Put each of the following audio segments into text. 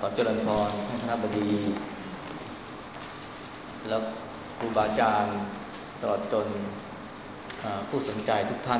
ขอเจริญพรท่านคณบดีแล้วครูบาอาจารย์ตลอดจนผู้สนใจทุกท่าน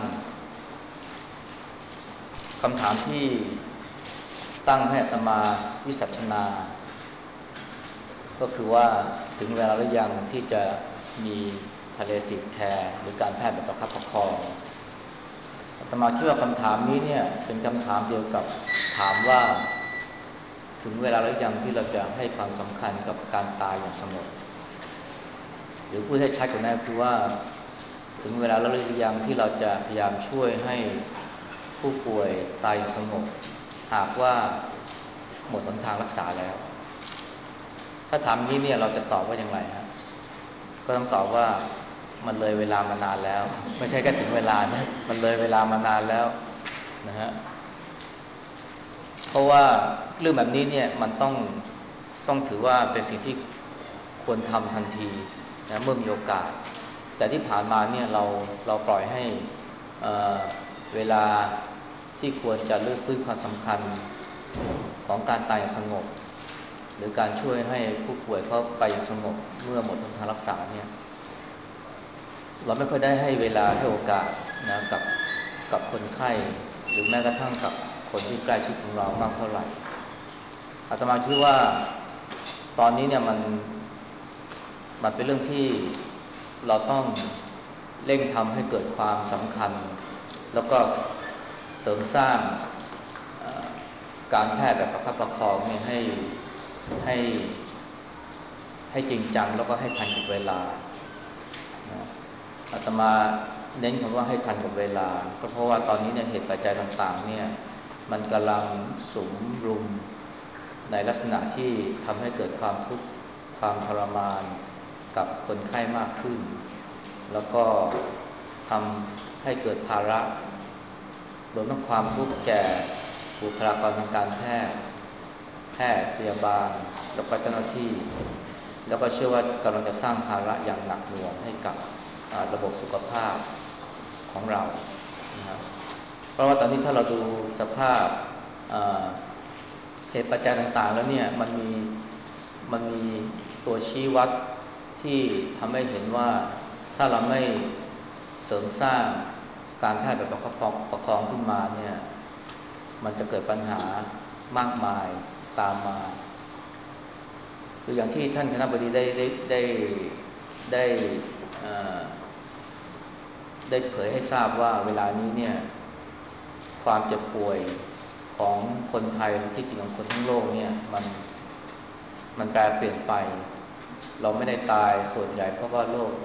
คำถามที่ตั้งให้อาตมาวิสัชนาก็คือว่าถึงเวลาหรือยังที่จะมี palliative care หรือการแพทย์แบบประคับประคองอาตมาคิดว่าคำถามนี้เนี่ยเป็นคำถามเดียวกับถามว่าถึงเวลาหรือยังที่เราจะให้ความสำคัญกับการตายอย่างสงบหรือพูดให้ชัดกว่านั้นคือว่าถึงเวลาแล้วหรือยังที่เราจะพยายามช่วยให้ผู้ป่วยตายอย่างสงบหากว่าหมดหนทางรักษาแล้วถ้าถามนี้เนี่ยเราจะตอบว่าอย่างไรฮะก็ต้องตอบว่ามันเลยเวลามานานแล้วไม่ใช่แค่ถึงเวลานะมันเลยเวลามานานแล้วนะฮะเพราะว่าเรื่องแบบนี้เนี่ยมันต้องถือว่าเป็นสิ่งที่ควรทำทันทีนะเมื่อมีโอกาสแต่ที่ผ่านมาเนี่ยเราปล่อยให้เเวลาที่ควรจะเลือกพื้นความสำคัญของการตายอย่างสงบหรือการช่วยให้ผู้ป่วยเขาไปอย่างสงบเมื่อหมดทางรักษาเนี่ยเราไม่ค่อยได้ให้เวลาให้โอกาสนะกับคนไข้หรือแม้กระทั่งกับคนที่ใกล้ชิดของเรามากเท่าไหร่อาตมาคิดว่าตอนนี้เนี่ยมันเป็นเรื่องที่เราต้องเร่งทำให้เกิดความสำคัญแล้วก็เสริมสร้างการแพทย์แบบประคับประคองเนี่ยให้ให้จริงจังแล้วก็ให้ทันกับเวลานะอาตมาเน้นคำว่าให้ทันกับเวลาก็เพราะว่าตอนนี้เนี่ยเหตุปัจจัยต่างๆเนี่ยมันกำลังสุมรุมในลักษณะที่ทำให้เกิดความทุกข์ความทรมานกับคนไข้มากขึ้นแล้วก็ทำให้เกิดภาระรวมทั้งความทุกข์แก่บุคลากรทางการแพทย์พยาบาลแล้วก็เจ้าหน้าที่แล้วก็เชื่อว่ากำลังจะสร้างภาระอย่างหนักหน่วงให้กับระบบสุขภาพของเรานะครับเพราะว่าตอนนี้ถ้าเราดูสภาพเหตุปัจจัยต่างๆแล้วเนี่ยมันมีตัวชี้วัดที่ทำให้เห็นว่าถ้าเราไม่เสริมสร้างการแพทย์แบบประคองขึ้นมาเนี่ยมันจะเกิดปัญหามากมายตามมาคืออย่างที่ท่านคณบดีได้เอ่อได้เผยให้ทราบว่าเวลานี้เนี่ยความเจ็บป่วยของคนไทยที่จริงของคนทั้งโลกเนี่ยมันแปรเปลี่ยนไปเราไม่ได้ตายส่วนใหญ่เพราะว่าโรค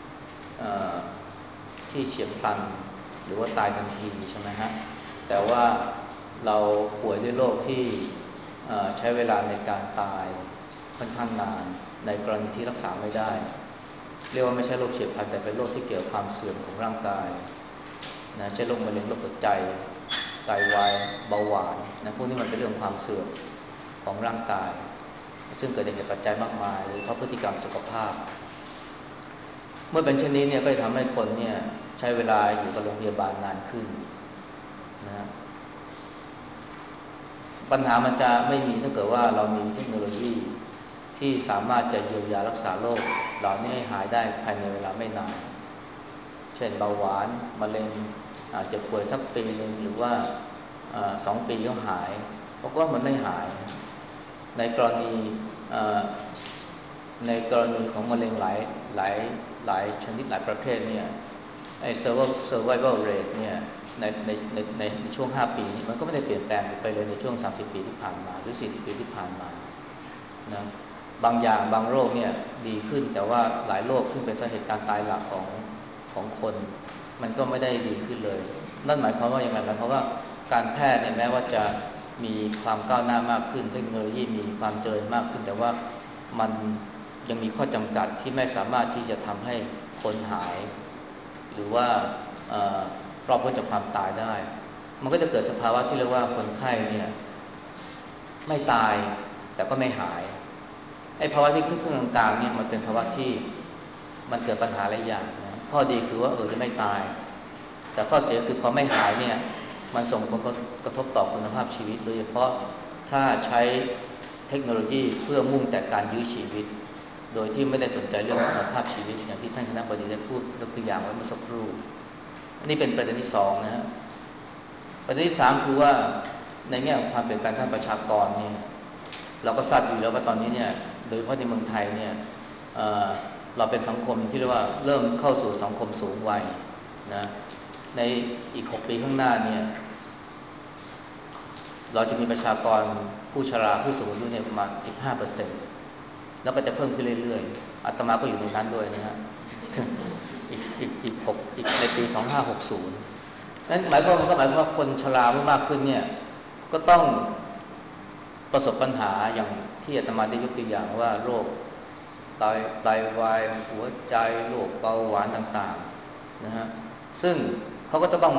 ที่เฉียบพลันหรือว่าตายทันทีใช่ไหมฮะแต่ว่าเราป่วยด้วยโรคที่ใช้เวลาในการตายค่อนข้างนานในกรณีที่รักษาไม่ได้เรียกว่าไม่ใช่โรคเฉียบพลันแต่เป็นโรคที่เกี่ยวกับความเสื่อมของร่างกายนะเช่นโรคมะเร็งโรคหัวใจไตวายเบาหวานนะพวกนี้มันเป็นเรื่องความเสื่อมของร่างกายซึ่งเกิดจากเหตุปัจจัยมากมายหรือเพราะพฤติกรรมสุขภาพเมื่อเป็นเช่นนี้เนี่ยก็จะทำให้คนเนี่ยใช้เวลาอยู่กับโรงพยาบาลนานขึ้นนะปัญหามันจะไม่มีถ้าเกิดว่าเรามีเทคโนโลยีที่สามารถจะเยียวยารักษาโรคเหล่านี้ให้หายได้ภายในเวลาไม่นานเช่นเบาหวานมะเร็งอาจจะป่วยสักปีนึงหรือว่า2 ปีก็หายเพราะว่ามันไม่หายในกรณีในกรณีของมะเร็งหลายหลายชนิดหลายประเภทเนี่ยไอ้ survival rate เนี่ยในช่วง5 ปีนี้มันก็ไม่ได้เปลี่ยนแปลงไปเลยในช่วง30 ปีที่ผ่านมาหรือ40 ปีที่ผ่านมานะบางอย่างบางโรคเนี่ยดีขึ้นแต่ว่าหลายโรคซึ่งเป็นสาเหตุการตายหลักของคนมันก็ไม่ได้ดีขึ้นเลยนั่นหมายความว่าอย่างไรหมายความว่าการแพทย์เนี่ยแม้ว่าจะมีความก้าวหน้ามากขึ้นเทคโนโลยีมีความเจริญมากขึ้นแต่ว่ามันยังมีข้อจำกัดที่ไม่สามารถที่จะทำให้คนหายหรือว่ารอดพ้นจากความตายได้มันก็จะเกิดสภาวะที่เรียกว่าคนไข้เนี่ยไม่ตายแต่ก็ไม่หายไอ้ภาวะที่ครึ่งกลางๆเนี่ยมันเป็นภาวะที่มันเกิดปัญหาหลายอย่างนะข้อดีคือว่าจะไม่ตายแต่ข้อเสียคือพอไม่หายเนี่ยมันส่งผลกระทบต่อคุณภาพชีวิตโดยเฉพาะถ้าใช้เทเทคโนโลยีเพื่อมุ่งแต่การยื้อชีวิตโดยที่ไม่ได้สนใจเรื่องคุณภาพชีวิตอย่างที่ท่านคณบดีได้พูดยกตัวอย่างไว้เมื่อสักครู่อันนี้เป็นประเด็นที่สองนะฮะประเด็นที่สามคือว่าในแง่ของความเปลี่ยนแปลงทางประชากรเนี่ยเราก็ทราบอยู่แล้วว่าตอนนี้เนี่ยโดยเฉพาะในเมืองไทยเนี่ยเราเป็นสังคมที่เรียกว่าเริ่มเข้าสู่สังคมสูงวัยนะในอีก6 ปีข้างหน้าเนี่ยเราจะมีประชากรผู้ชราผู้สูงอายุเนี่ยประมาณ 15%แล้วก็จะเพิ่มขึ้นเรื่อยๆอาตมาก็อยู่ในนั้นด้วยนะฮะอีกในปี2560นั้นหมายความว่าคนชราเมื่อมากขึ้นเนี่ยก็ต้องประสบปัญหาอย่างที่อาตมาได้ยกตัวอย่างว่าโรคไตวายหัวใจโรคเบาหวานต่างๆนะฮะซึ่งเขาก็จะต้อง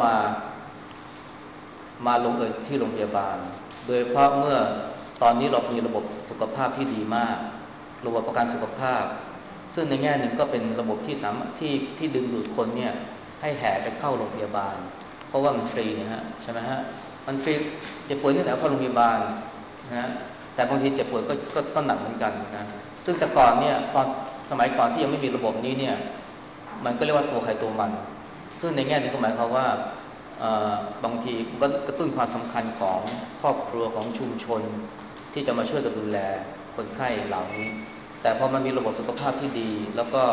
มาลงเอยที่โรงพยาบาลโดยเพราะเมื่อตอนนี้เรามีระบบสุขภาพที่ดีมากระบบประกันสุขภาพซึ่งในแง่หนึ่งก็เป็นระบบที่สามารถที่ดึงดูดคนเนี่ยให้แห่ไปเข้าโรงพยาบาลเพราะว่ามันฟรีนะฮะใช่ไหมฮะมันฟรีเจ็บป่วยนี่แหละเข้าโรงพยาบาลนะฮะแต่บางทีเจ็บป่วยก็หนักเหมือนกันนะซึ่งแต่ก่อนเนี่ยตอนสมัยก่อนที่ยังไม่มีระบบนี้เนี่ยมันก็เรียกว่าตัวใครตัวมันซึ่งในแง่นี้ก็หมายความว่าบางทีก็กระตุ้นความสำคัญของครอบครัวของชุมชนที่จะมาช่วยกันดูแลคนไข้เหล่านี้แต่พอมันมีระบบสุขภาพที่ดีแล้วก็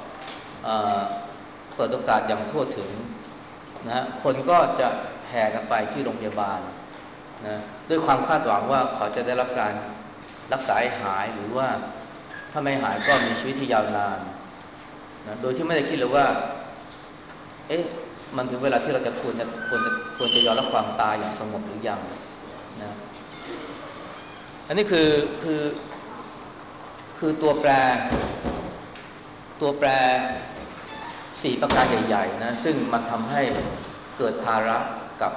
เปิดโอกาสอย่างทั่วถึงนะคนก็จะแห่กันไปที่โรงพยาบาลนะด้วยความคาดหวังว่าเขาจะได้รับการรักษาให้หายหรือว่าถ้าไม่หายก็มีชีวิตที่ยาวนานนะโดยที่ไม่ได้คิดเลยว่าเอ๊ะมันถึงเวลาที่เราจะควรจะยอมรับความตายอย่างสงบหรือยังนะอันนี้คือตัวแปร4ประการใหญ่ๆนะซึ่งมันทำให้เกิดภาระกับ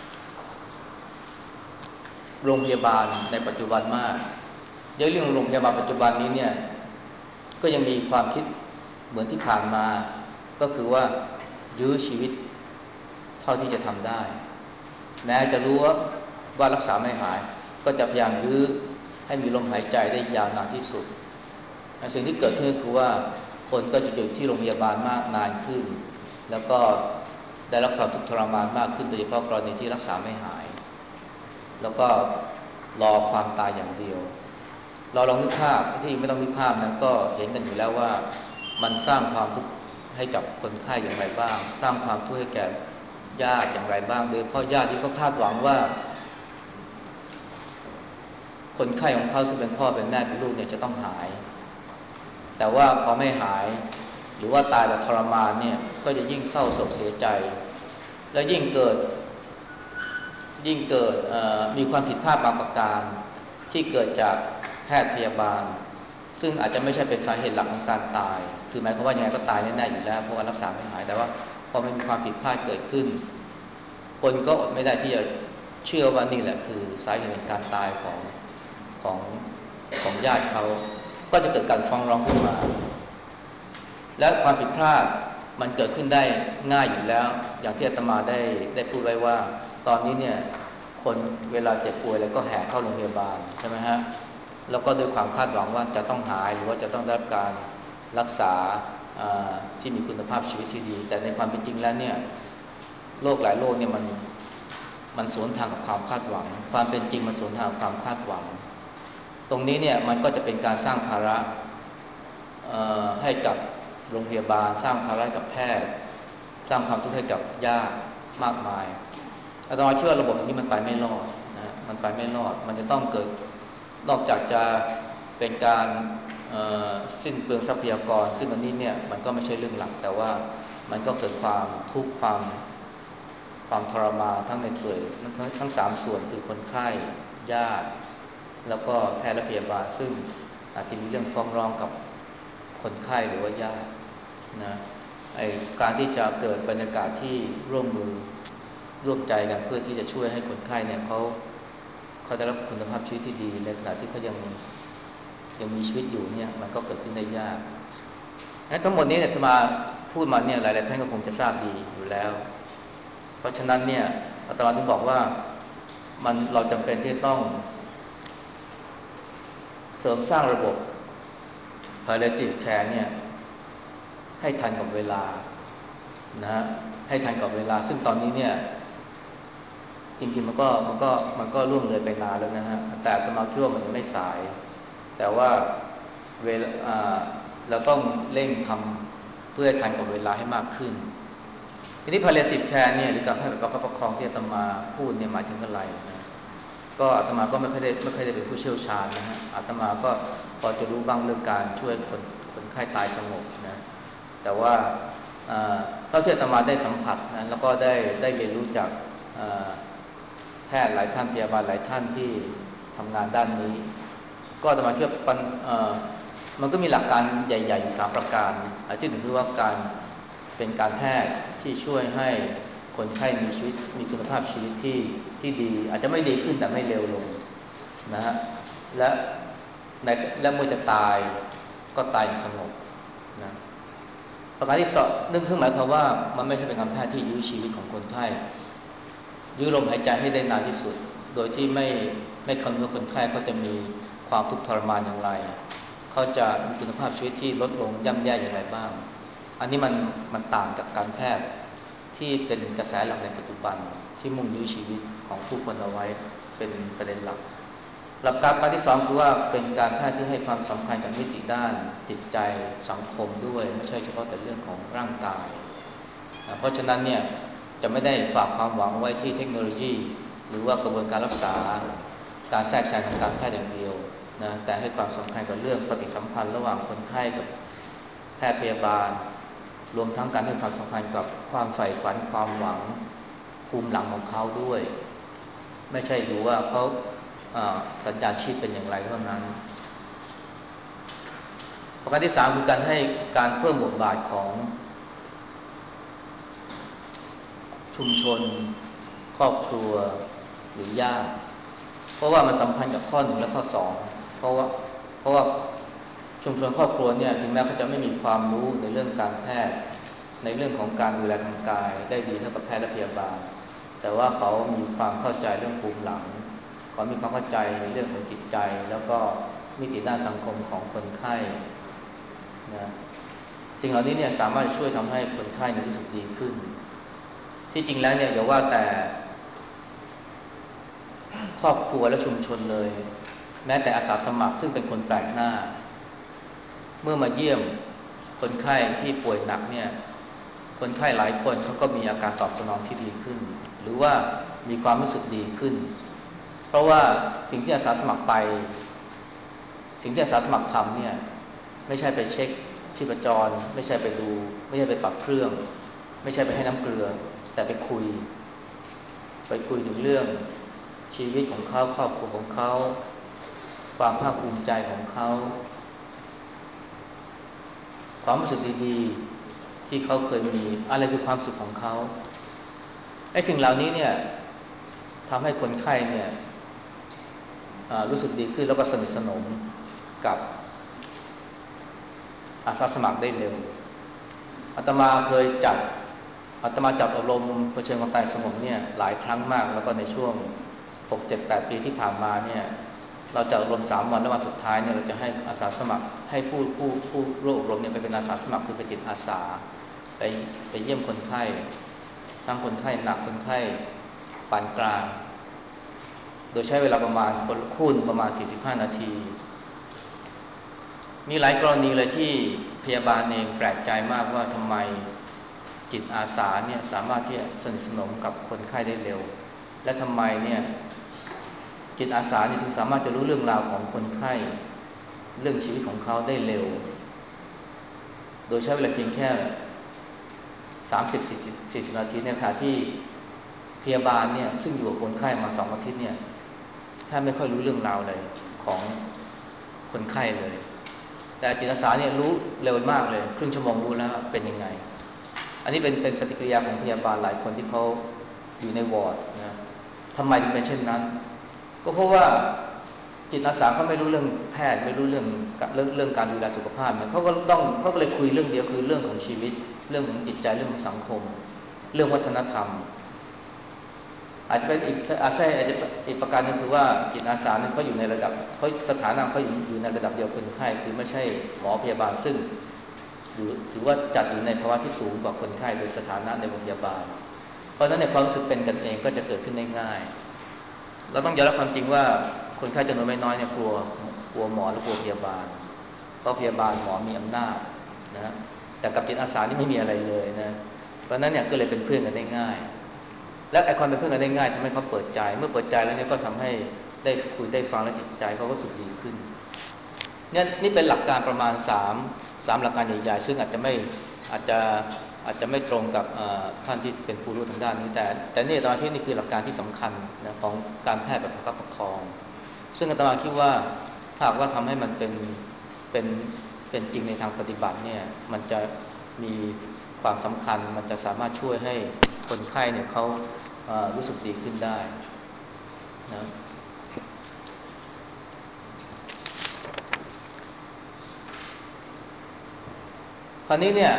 โรงพยาบาลในปัจจุบันมากเรื่องโรงพยาบาลปัจจุบันนี้เนี่ยก็ยังมีความคิดเหมือนที่ผ่านมาก็คือว่ายื้อชีวิตเท่าที่จะทำได้แม้จะรู้ว่ารักษาไม่หายก็จะพยายามยื้อให้มีลมหายใจได้ยาวนานที่สุดสิ่งที่เกิดขึ้นคือว่าคนก็จะอยู่ที่โรงพยาบาลมากนานขึ้นแล้วก็ได้รับความทุกข์ทรมานมากขึ้นโดยเฉพาะกรณีที่รักษาไม่หายแล้วก็รอความตายอย่างเดียวเราลองนึกภาพที่ไม่ต้องนึกภาพนั้นก็เห็นกันอยู่แล้วว่ามันสร้างความทุกข์ให้กับคนไข้อย่างไรบ้างสร้างความทุกข์ให้แก่ญาติอย่างไรบ้างโดยเฉพาะญาติที่เขาคาดหวังว่าคนไข้ของเขาซึ่งเป็นพ่อเป็นแม่เป็นลูกเนี่ยจะต้องหายแต่ว่าพอไม่หายหรือว่าตายแบบทรมานเนี่ยก็จะยิ่งเศร้าโศกเสียใจแล้วยิ่งเกิดมีความผิดพลาดบางประการที่เกิดจากแพทย์พยาบาลซึ่งอาจจะไม่ใช่เป็นสาเหตุหลักของการตายคือหมายความว่ายังไงก็ตายแน่ๆอยู่แล้วเพราะว่ารักษาไม่หายแต่ว่าพอมันมีความผิดพลาดเกิดขึ้นคนก็อดไม่ได้ที่จะเชื่อว่านี่แหละคือสาเหตุของการตายของของญาติเขาก็จะเกิดการฟ้องร้องขึ้นมาและความผิดพลาดมันเกิดขึ้นได้ง่ายอยู่แล้วอย่างที่อาตมาได้พูดไว้ว่าตอนนี้เนี่ยคนเวลาเจ็บป่วยอะไรก็แห่เข้าโรงพยาบาลใช่ไหมฮะแล้วก็ด้วยความคาดหวังว่าจะต้องหายหรือว่าจะต้องได้รับการรักษาที่มีคุณภาพชีวิตที่ดีแต่ในความเป็นจริงแล้วเนี่ยโรคหลายโรคเนี่ยมันสวนทางกับความคาดหวังความเป็นจริงมันสวนทางกับความคาดหวังตรงนี้เนี่ยมันก็จะเป็นการสร้างภาระให้กับโรงพยาบาลสร้างภาระกับแพทย์สร้างความทุกข์ให้กับญาติมากมายอาตมาเชื่อระบบนี้มันไปไม่รอดนะมันไปไม่รอดมันจะต้องเกิดนอกจากจะเป็นการสิ้นเปลืองทรัพยากรซึ่งอันนี้เนี่ยมันก็ไม่ใช่เรื่องหลักแต่ว่ามันก็เกิดความทุกข์ความทรมานทั้งในส่วนทั้ง3ส่วนคือคนไข้ญาติแล้วก็แพทย์และพยาบาลซึ่งอาจจะมีเรื่องฟ้องร้องกับคนไข้หรือว่าญาตินะการที่จะเกิดบรรยากาศที่ร่วมมือร่วมใจกันเพื่อที่จะช่วยให้คนไข้เนี่ยเขาได้รับคุณภาพชีวิตที่ดีในขณะที่เขายังมีชีวิตอยู่เนี่ยมันก็เกิดขึ้นได้ยากทั้งหมดนี้เนี่ยจะมาพูดมาเนี่ยหลายๆท่านก็คงจะทราบดีอยู่แล้วเพราะฉะนั้นเนี่ยอาตมาถึงบอกว่าเราจำเป็นที่ต้องเสริมสร้างระบบ palliative care เนี่ยให้ทันกับเวลานะฮะให้ทันกับเวลาซึ่งตอนนี้เนี่ยจริงๆมันก็ล่วงเลยไปนานแล้วนะฮะแต่อาตมาคิดว่ามันยังไม่สายแต่ว่าเวลาเราต้องเร่งทำเพื่อทันกับเวลาให้มากขึ้นทีนี้ palliative care เนี่ยหรือการแพทย์แบบประคับประคองที่อาตมาพูดเนี่ยหมายถึงอะไรนะก็อาตมาก็ไม่ค่อยได้เป็นผู้เชี่ยวชาญนะฮะอาตมาก็พอจะรู้บ้างเรื่องการช่วยคนไข้ตายสงบนะแต่ว่าเท่าที่อาตมาได้สัมผัสนะแล้วก็ได้เรียนรู้จากแพทย์หลายท่านพยาบาลหลายท่านที่ทำงานด้านนี้ก็อาตมาเชื่อมันก็มีหลักการใหญ่ๆอยู่3ประการอันที่หนึ่งคือว่าเป็นการแพทย์ที่ช่วยให้คนไข้มีชีวิตมีคุณภาพชีวิตที่ดีอาจจะไม่ดีขึ้นแต่ไม่เลวลงนะฮะและเมื่อจะตายก็ตายอย่างสงบนะประการที่สองนึกถึงหมายความว่ามันไม่ใช่เป็นการแพทย์ที่ยื้อชีวิตของคนไข้ยื้อลมหายใจให้ได้นานที่สุดโดยที่ไม่คำนึงว่าคนไข้เขาจะมีความทุกข์ทรมานอย่างไรเขาจะมีคุณภาพชีวิตที่ลดลงย่ำแย่อย่างไรบ้างอันนี้มันต่างจากการแพทย์ที่เป็นกระแสหลักในปัจจุบันที่มุ่งยื้อชีวิตของผู้คนเอาไว้เป็นประเด็นหลักหลักการที่สองคือว่าเป็นการแพทย์ที่ให้ความสำคัญกับมิติด้านจิตใจสังคมด้วยไม่ใช่เฉพาะแต่เรื่องของร่างกายเพราะฉะนั้นเนี่ยจะไม่ได้ฝากความหวังไว้ที่เทคโนโลยีหรือว่ากระบวนการรักษาการแทรกแซงทางการแพทย์อย่างเดียวนะแต่ให้ความสำคัญกับเรื่องปฏิสัมพันธ์ระหว่างคนไข้กับแพทย์พยาบาลรวมทั้งการให้ความสำคัญกับความใฝ่ฝันความหวังภูมิหลังของเขาด้วยไม่ใช่ดูว่าเขาสัญญาณชีพเป็นอย่างไรเท่านั้นประการที่3คือการเพิ่มบทบาทของชุมชนครอบครัวหรือญาติเพราะว่ามันสัมพันธ์กับข้อ1และข้อ2เพราะว่าชุมชนครอบครัวเนี่ยถึงแม้เขาจะไม่มีความรู้ในเรื่องการแพทย์ในเรื่องของการดูแลทางกายได้ดีเท่ากับแพทย์และพยาบาลแต่ว่าเขามีความเข้าใจเรื่องภูมิหลังเขามีความเข้าใจในเรื่องของจิตใจแล้วก็มิติด้านสังคมของคนไข้นะสิ่งเหล่านี้เนี่ยสามารถช่วยทำให้คนไข้รู้สึกดีขึ้นที่จริงแล้วเนี่ยอย่าว่าแต่ครอบครัวและชุมชนเลยแม้แต่อาสาสมัครซึ่งเป็นคนแปลกหน้าเมื่อมาเยี่ยมคนไข้ที่ป่วยหนักเนี่ยคนไข้หลายคนเขาก็มีอาการตอบสนองที่ดีขึ้นหรือว่ามีความรู้สึกดีขึ้นเพราะว่าสิ่งที่อาสาสมัครทำเนี่ยไม่ใช่ไปเช็คชีพจรไม่ใช่ไปดูไม่ใช่ไปปรับเครื่องไม่ใช่ไปให้น้ำเกลือแต่ไปคุยถึงเรื่องชีวิตของเขาครอบครัวของเขาความภาคภูมิใจของเขาความรู้สึกดีๆที่เขาเคยมีอะไรคือความสุขของเขาไอ้สิ่งเหล่านี้เนี่ยทำให้คนไข้เนี่ยรู้สึกดีขึ้นแล้วก็สนิทสนมกับอาสาสมัครได้เร็วอาตมาจัดอบรมเผชิญความตายสงบเนี่ยหลายครั้งมากแล้วก็ในช่วง 6-7-8 ปีที่ผ่านมาเนี่ยเราจัดอบรม3 วันแล้ววันสุดท้ายเนี่ยเราจะให้อาสาสมัครให้ผู้ร่วมอบรมเนี่ยไปเป็นอาสาสมัครคือไปจิตอาสาไปเยี่ยมคนไข้ทั้งคนไข้หนักคนไข้ปานกลางโดยใช้เวลาประมาณคนละคู่ประมาณ45 นาทีมีหลายกรณีเลยที่พยาบาลเองแปลกใจมากว่าทำไมจิตอาสาเนี่ยสามารถที่จะสนิทสนมกับคนไข้ได้เร็วและทำไมเนี่ยจิตอาสาเนี่ยถึงสามารถจะรู้เรื่องราวของคนไข้เรื่องชีวิตของเขาได้เร็วโดยใช้เวลาเพียงแค่30-40 นาทีในขณะที่พยาบาลเนี่ยซึ่งอยู่กับคนไข้มา2 อาทิตย์เนี่ยถ้าไม่ค่อยรู้เรื่องราวเลยของคนไข้เลยแต่จิตอาสาเนี่ยรู้เร็วมากเลยครึ่งชั่วโมงรู้แล้วเป็นยังไงอันนี้เป็นปฏิกิริยาของพยาบาลหลายคนที่เขาอยู่ในวอร์ดนะทำไมถึงเป็นเช่นนั้นก็เพราะว่าจิตอาสาเขาไม่รู้เรื่องแพทย์ไม่รู้เรื่องการดูแลสุขภาพเนี่ยเขาก็เลยคุยเรื่องเดียวคือเรื่องของชีวิตเรื่องของจิตใจเรื่องของสังคมเรื่องวัฒนธรรมอาจจะเป็นอีกประการนึงคือว่าจิตอาสานั้นเขาอยู่ในระดับเขาสถานะเขาอยู่ในระดับเดียวคนไข้คือไม่ใช่หมอพยาบาลซึ่งถือว่าจัดอยู่ในภาวะที่สูงกว่าคนไข้โดยสถานะในโรงพยาบาลเพราะฉะนั้นในความรู้สึกเป็นกันเองก็จะเกิดขึ้นได้ง่ายเราต้องยอมรับความจริงว่าคนไข้จำนวนไม่น้อยเนี่ยกลัวหมอและกลัวพยาบาลเพราะพยาบาลหมอมีอำนาจนะแต่กับจิตอาสานี่ไม่มีอะไรเลยนะเพราะฉะนั้นเนี่ยก็เลยเป็นเพื่อนกันได้ง่ายและไอความเป็นเพื่อนกันได้ง่ายทำให้เขาเปิดใจเมื่อเปิดใจแล้วเนี่ยก็ทำให้ได้คุยได้ฟังและจิตใจเขาก็รู้สึกดีขึ้นเนี่ยนี่เป็นหลักการประมาณ3หลักการใหญ่ๆซึ่งอาจจะอาจจะไม่ตรงกับท่านที่เป็นผู้รู้ทางด้านนี้แต่นี่ตอนที่นี่คือหลักการที่สำคัญนะของการแพทย์แบบประคับประคองซึ่งอาตมาคิดว่าถ้าหากว่าทำให้มันเป็นเป็นจริงในทางปฏิบัติเนี่ยมันจะมีความสำคัญมันจะสามารถช่วยให้คนไข้เนี่ยเขารู้สึกดีขึ้นได้นะคราวนี้เนี่ย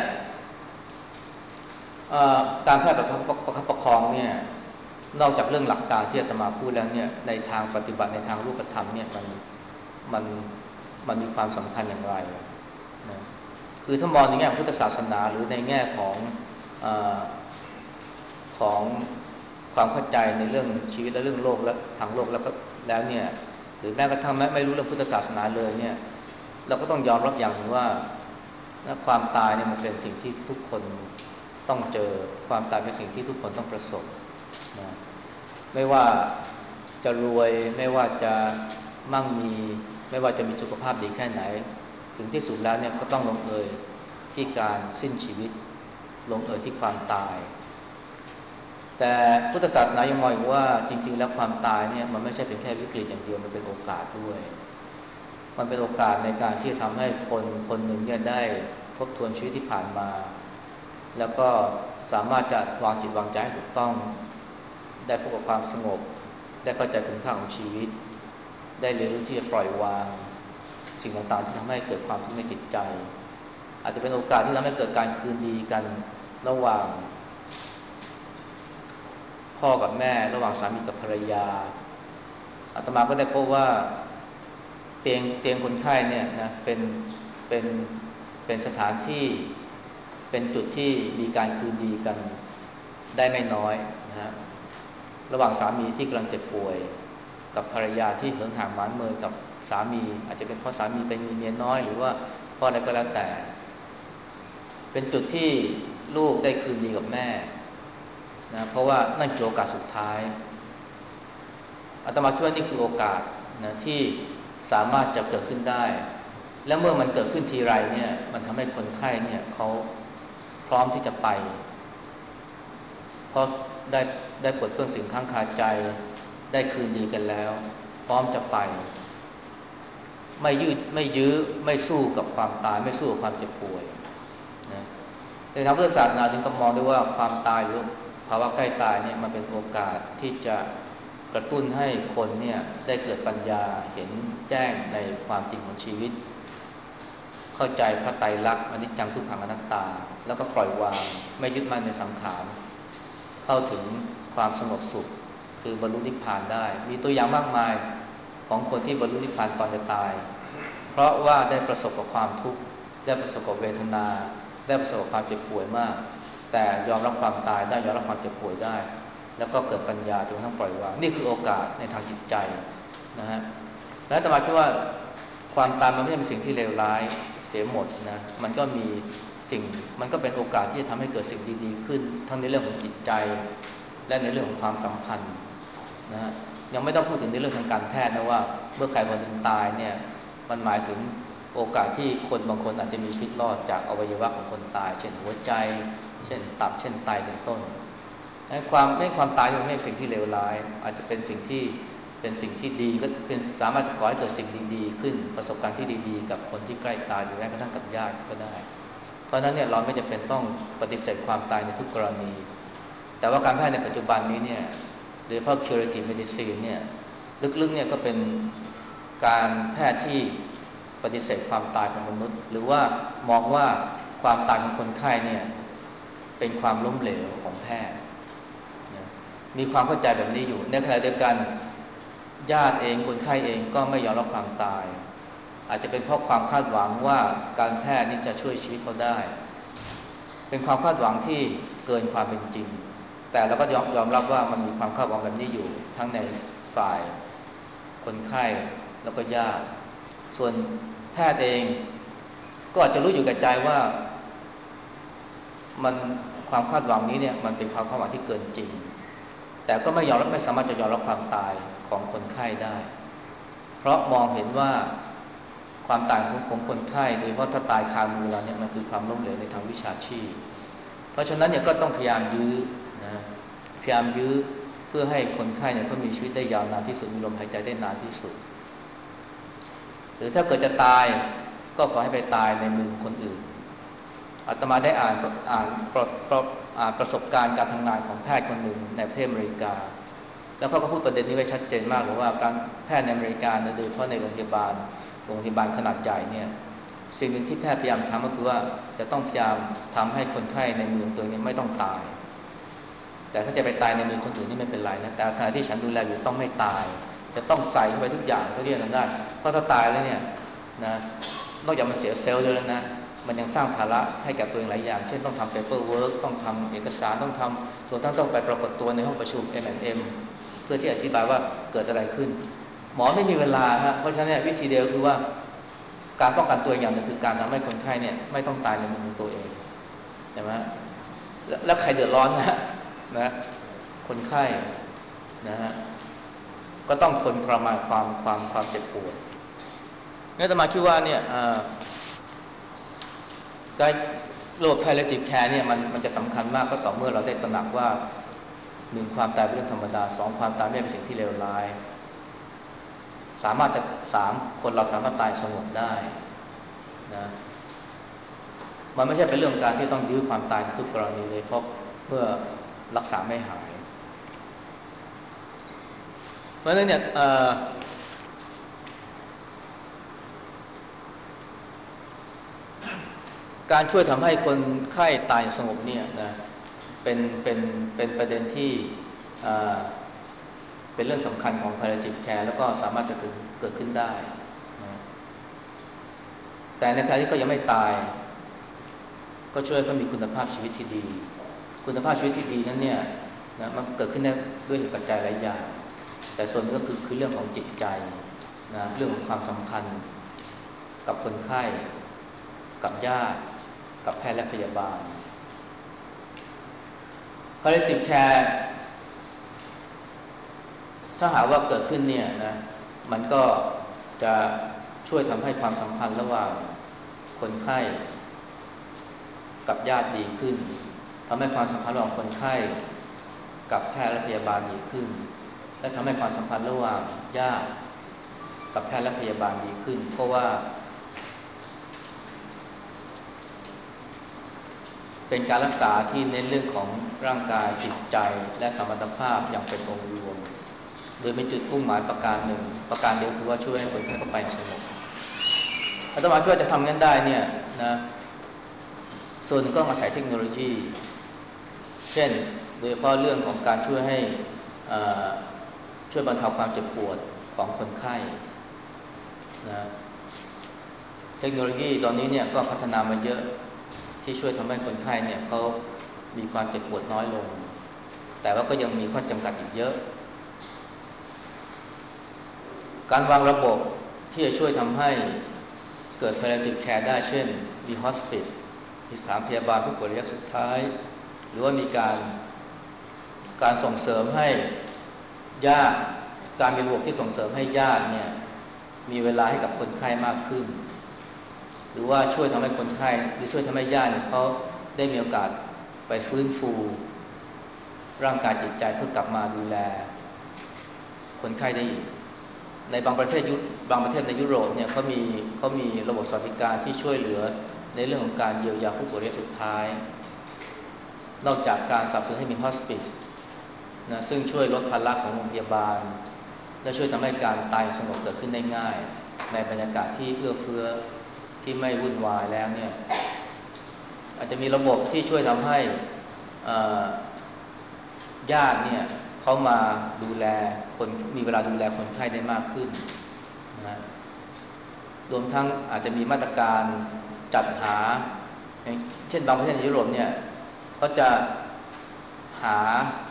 การแพทย์แบบประคับประคองเนี่ยนอกจากเรื่องหลักการที่อาตมาพูดแล้วเนี่ยในทางปฏิบัติในทางรูปธรรมเนี่ยมันมันมีความสำคัญอย่างไรนะคือถ้ามองในแง่พุทธศาสนาหรือในแง่เอของความเข้าใจในเรื่องชีวิตและเรื่องโลกและทางโลกแล้วเนี่ยหรือแม้กระทั่งไม่รู้เรื่องพุทธศาสนาเลยเนี่ยเราก็ต้องยอมรับอย่างหนึ่งว่าความตายเนี่ยมันเป็นสิ่งที่ทุกคนต้องเจอความตายเป็นสิ่งที่ทุกคนต้องประสบนะไม่ว่าจะรวยไม่ว่าจะมั่งมีไม่ว่าจะมีสุขภาพดีแค่ไหนถึงที่สุดแล้วเนี่ยก็ต้องลงเอยที่การสิ้นชีวิตลงเอยที่ความตายแต่พุทธศาสนายังมองว่าจริงๆแล้วความตายเนี่ยมันไม่ใช่เป็นแค่วิกฤตอย่างเดียวมันเป็นโอกาสด้วยมันเป็นโอกาสในการที่จะทำให้คนคนหนึ่งเนี่ยได้ทบทวนชีวิตที่ผ่านมาแล้วก็สามารถจะวางจิตวางใจให้ถูกต้องได้พบกับความสงบได้เข้าใจคุณค่าของชีวิตได้เรียนรู้ที่จะปล่อยวางสิ่งต่างๆที่ทำให้เกิดความทุกข์ในจิตใจอาจจะเป็นโอกาสที่ทำให้เกิดการคืนดีกันระหว่างพ่อกับแม่ระหว่างสามีกับภรรยาอาตมาก็ได้พบว่าเตียงคนไข้เนี่ยนะเป็นเป็นสถานที่เป็นจุดที่มีการคืนดีกันได้ไม่น้อยนะฮะระหว่างสามีที่กำลังเจ็บป่วยกับภรรยาที่เหินห่างหมางเมินกับสามีอาจจะเป็นเพราะสามีไปมีเมียน้อยหรือว่าเพราะอะไรก็แล้วแต่เป็นจุดที่ลูกได้คืนดีกับแม่นะเพราะว่านั่นคือโอกาสสุดท้ายอาตมาคิดว่านี่คือโอกาสนะที่สามารถจะเกิดขึ้นได้และเมื่อมันเกิดขึ้นทีไรเนี่ยมันทำให้คนไข้เนี่ยเขาพร้อมที่จะไปเพราะได้ได้ปลดเปลื้องสิ่งข้างคาใจได้คืนดีกันแล้วพร้อมจะไปไม่ยื้อไม่สู้กับความตายไม่สู้กับความเจ็บป่วยนะในทางพุทธศาสนาจึงก็มองด้วยว่าความตายหรือภาวะใกล้ตายเนี่ยมันเป็นโอกาสที่จะกระตุ้นให้คนเนี่ยได้เกิดปัญญาเห็นแจ้งในความจริงของชีวิตเข้าใจพระไตรลักษณ์อนิจจังทุกขังอนัตตาแล้วก็ปล่อยวางไม่ยึดมั่นในสังขารเข้าถึงความสงบสุขคือบรรลุนิพพานได้มีตัวอย่างมากมายของคนที่บรรลุนิพพานตอนจะตายเพราะว่าได้ประสบกับความทุกข์ได้ประสบกับเวทนาได้ประสบกับความเจ็บป่วยมากแต่ยอมรับความตายได้ยอมรับความเจ็บป่วยได้แล้วก็เกิดปัญญาจนทั้งปล่อยวางนี่คือโอกาสในทางจิตใจนะฮะและอาตมาคิดว่าความตายมันไม่ใช่เป็นสิ่งที่เลวร้ายเสียหมดนะมันก็มีสิ่งมันก็เป็นโอกาสที่จะทำให้เกิดสิ่งดีๆขึ้นทั้งในเรื่องของจิตใจและในเรื่องของความสัมพันธ์นะฮะยังไม่ต้องพูดถึงในเรื่องทางการแพทย์นะว่าเมื่อใครคนหนึ่งตายเนี่ยมันหมายถึงโอกาสที่คนบางคนอาจจะมีชีวิตรอดจากอวัยวะของคนตายเช่นหัวใจเช่นตับเช่นไตเป็นต้นความตายไม่ใช่สิ่งที่เลวร้ายอาจจะเป็นสิ่งที่ดีก็เป็นสามารถจะก่อให้เกิดสิ่งดีๆขึ้นประสบการณ์ที่ดีๆกับคนที่ใกล้ตายหรือแม้กระทั่งกับญาติก็ได้เพราะฉะนั้นเนี่ยเราไม่จำเป็นต้องปฏิเสธความตายในทุกกรณีแต่ว่าการแพทย์ในปัจจุบันนี้เนี่ยโดยเฉพาะ curative medicine เนี่ยลึกๆเนี่ยก็เป็นการแพทย์ที่ปฏิเสธความตายของมนุษย์หรือว่ามองว่าความตายของคนไข้เนี่ยเป็นความล้มเหลวของแพทย์นะมีความเข้าใจแบบนี้อยู่ในขณะเดียวกันญาติเองคนไข้เองก็ไม่ยอมรับความตายอาจจะเป็นเพราะความคาดหวังว่าการแพทย์นี่จะช่วยชีวิตเขาได้เป็นความคาดหวังที่เกินความเป็นจริงแต่เราก็ยอมรับว่ามันมีความคาดหวังแบบนี้อยู่ทั้งในฝ่ายคนไข้แล้วก็ญาติส่วนแพทย์เองก็อาจจะรู้อยู่กับใจว่ามันความคาดหวังนี้เนี่ยมันเป็นความคาดหวังที่เกินจริงแต่ก็ไม่สามารถจะยอมรับความตายของคนไข้ได้เพราะมองเห็นว่าความตายของคนไข้โดยเฉพาะถ้าตายคามือเราเนี่ยมันคือความล้มเหลวในทางวิชาชีพเพราะฉะนั้นเนี่ยก็ต้องพยายามยื้อนะพยายามยื้อเพื่อให้คนไข้เนี่ยเขามีชีวิตได้ยาวนานที่สุดมีลมหายใจได้นานที่สุดหรือถ้าเกิดจะตายก็ขอให้ไปตายในมือคนอื่นอาตมาได้ประสบการณ์การทำงานของแพทย์คนหนึ่งในประเทศอเมริกาแล้วเขาก็พูดประเด็นนี้ไว้ชัดเจนมากเลยว่าการแพทย์ในอเมริกาโดยเฉพาะในโรงพยาบาลขนาดใหญ่เนี่ยสิ่งหนึ่งที่แพทย์พยายามทำก็คือว่าจะต้องพยายามทำให้คนไข้ในมือตัวนี้ไม่ต้องตายแต่ถ้าจะไปตายในมือคนอื่นนี่ไม่เป็นไรนะแต่ขณะที่ฉันดูแลอยู่ต้องไม่ตายจะต้องใส่เข้าไปทุกอย่างเท่าที่จะทำได้เพราะถ้าตายแล้วเนี่ยนะนอกจากมันเสียเซลล์ด้วยแล้วนะมันยังสร้างภาระให้กับตัวเองหลายอย่างเช่นต้องทำ paperwork ต้องทำเอกสารต้องทำส่วนต้องไปปรากฏตัวในห้องประชุม M&M เพื่อที่อธิบายว่าเกิดอะไรขึ้นหมอไม่มีเวลาฮะเพราะฉะนั้นวิธีเดียวคือว่าการป้องกันตัวอย่างนึงคือการทำให้คนไข้เนี่ยไม่ต้องตายในมือของตัวเองใช่ไหมแล้วใครเดือดร้อนนะคนไข้นะฮะก็ต้องทนทรมานความเจ็บปวดนี่อาตมาคิดว่าเนี่ยการโรค palliative care เนี่ยมันจะสำคัญมากก็ต่อเมื่อเราได้ตระหนักว่าหนึ่งความตายเป็นเรื่องธรรมดาสองความตายไม่เป็นสิ่งที่เลวร้ายคนเราสามารถตายสงบได้นะมันไม่ใช่เป็นเรื่องการที่ต้องยื้อความตายในทุกกรณีเลยเพราะเมื่อรักษาไม่หายเพราะฉะนั้นเนี่ยการช่วยทำให้คนไข้ตายสงบเนี่ยนะเป็นประเด็นที่เป็นเรื่องสำคัญของ palliative care แล้วก็สามารถจะเกิดขึ้นได้นะแต่ในขณะที่ก็ยังไม่ตายก็ช่วยเขามีคุณภาพชีวิตที่ดีคุณภาพชีวิตที่ดีนั้นเนี่ยนะมันเกิดขึ้นได้ด้วยเหตุปัจจัยหลายอย่างแต่ส่วนนึงก็คือเรื่องของจิตใจนะเรื่องของความสัมพันธ์กับคนไข้กับญาติกับแพทย์และพยาบาล palliative care ถ้าหากว่าเกิดขึ้นเนี่ยนะมันก็จะช่วยทำให้ความสัมพันธ์ระหว่างคนไข้กับญาติดีขึ้นทำให้ความสัมพันธ์ระหว่างคนไข้กับแพทย์และพยาบาลดีขึ้นและทำให้ความสัมพันธ์ระหว่างญาติกับแพทย์และพยาบาลดีขึ้นเพราะว่าเป็นการรักษาที่เน้นเรื่องของร่างกายจิตใจและสมรรถภาพอย่างเป็นองค์รวมโดยมีจุดมุ่งหมายประการหนึ่งประการเดียวคือว่าช่วยให้คนไข้เข้าไปสงบอาตมาคิดว่าจะทำงั้นได้เนี่ยนะส่วนหนึ่งก็อาศัยเทคโนโลยีเช่นโดยเฉพาะเรื่องของการช่วยบรรเทาความเจ็บปวดของคนไข้นะเทคโนโลยีตอนนี้เนี่ยก็พัฒนามาเยอะที่ช่วยทำให้คนไข้เนี่ยเขามีความเจ็บปวดน้อยลงแต่ว่าก็ยังมีข้อจำกัดอีกเยอะการวางระบบที่จะช่วยทำให้เกิด palliative care ได้เช่นมี hospice มีสถานพยาบาลผู้ป่วยระยะสุดท้ายหรือว่ามีการส่งเสริมให้ญาติการมีระบบที่ส่งเสริมให้ญาติเนี่ยมีเวลาให้กับคนไข้มากขึ้นหรือว่าช่วยทำให้คนไข้หรือช่วยทำให้ญาติเขาได้มีโอกาสไปฟื้นฟูร่างกายจิตใจเพื่อกลับมาดูแลคนไข้ได้อีกในบางประเทศในยุโรปเนี่ยเขามีระบบสวัสดิการที่ช่วยเหลือในเรื่องของการเยียวยาผู้ป่วยระยะสุดท้ายนอกจากการสนับสนุนให้มี hospice นะซึ่งช่วยลดภาระของโรงพยาบาลและช่วยทำให้การตายสงบเกิดขึ้นได้ง่ายในบรรยากาศที่เอื้อเฟื้อที่ไม่วุ่นวายแล้วเนี่ยอาจจะมีระบบที่ช่วยทำให้ญาติเนี่ยเขามาดูแลคนมีเวลาดูแลคนไข้ได้มากขึ้นนะรวมทั้งอาจจะมีมาตรการจัดหาเช่นบางประเทศในยุโรปเนี่ยก็จะหา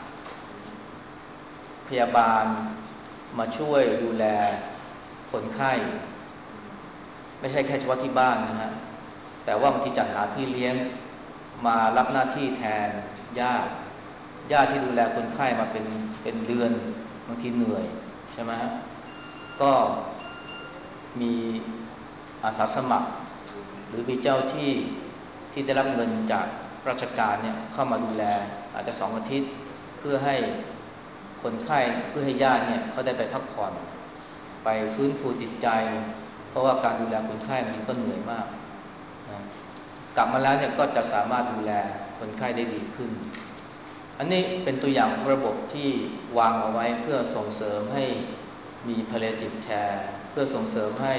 พยาบาลมาช่วยดูแลคนไข้ไม่ใช่แค่เฉพาะที่บ้านนะฮะแต่ว่าบางทีจัดหาพี่เลี้ยงมารับหน้าที่แทนญาติที่ดูแลคนไข้มาเป็นเดือนบางทีเหนื่อยใช่ไหมฮะก็มีอาสาสมัครหรือมีเจ้าที่ได้รับเงินจากราชการเนี่ยเข้ามาดูแลอาจจะ2 อาทิตย์เพื่อให้คนไข้เพื่อให้ญาติเนี่ยเขาได้ไปพักผ่อนไปฟื้นฟูจิตใจเพราะว่าการดูแลคนไข้มันก็เหนื่อยมากนะกลับมาแล้วเนี่ยก็จะสามารถดูแลคนไข้ได้ดีขึ้นอันนี้เป็นตัวอย่างของระบบที่วางเอาไว้เพื่อส่งเสริมให้มี palliative care เพื่อส่งเสริมให้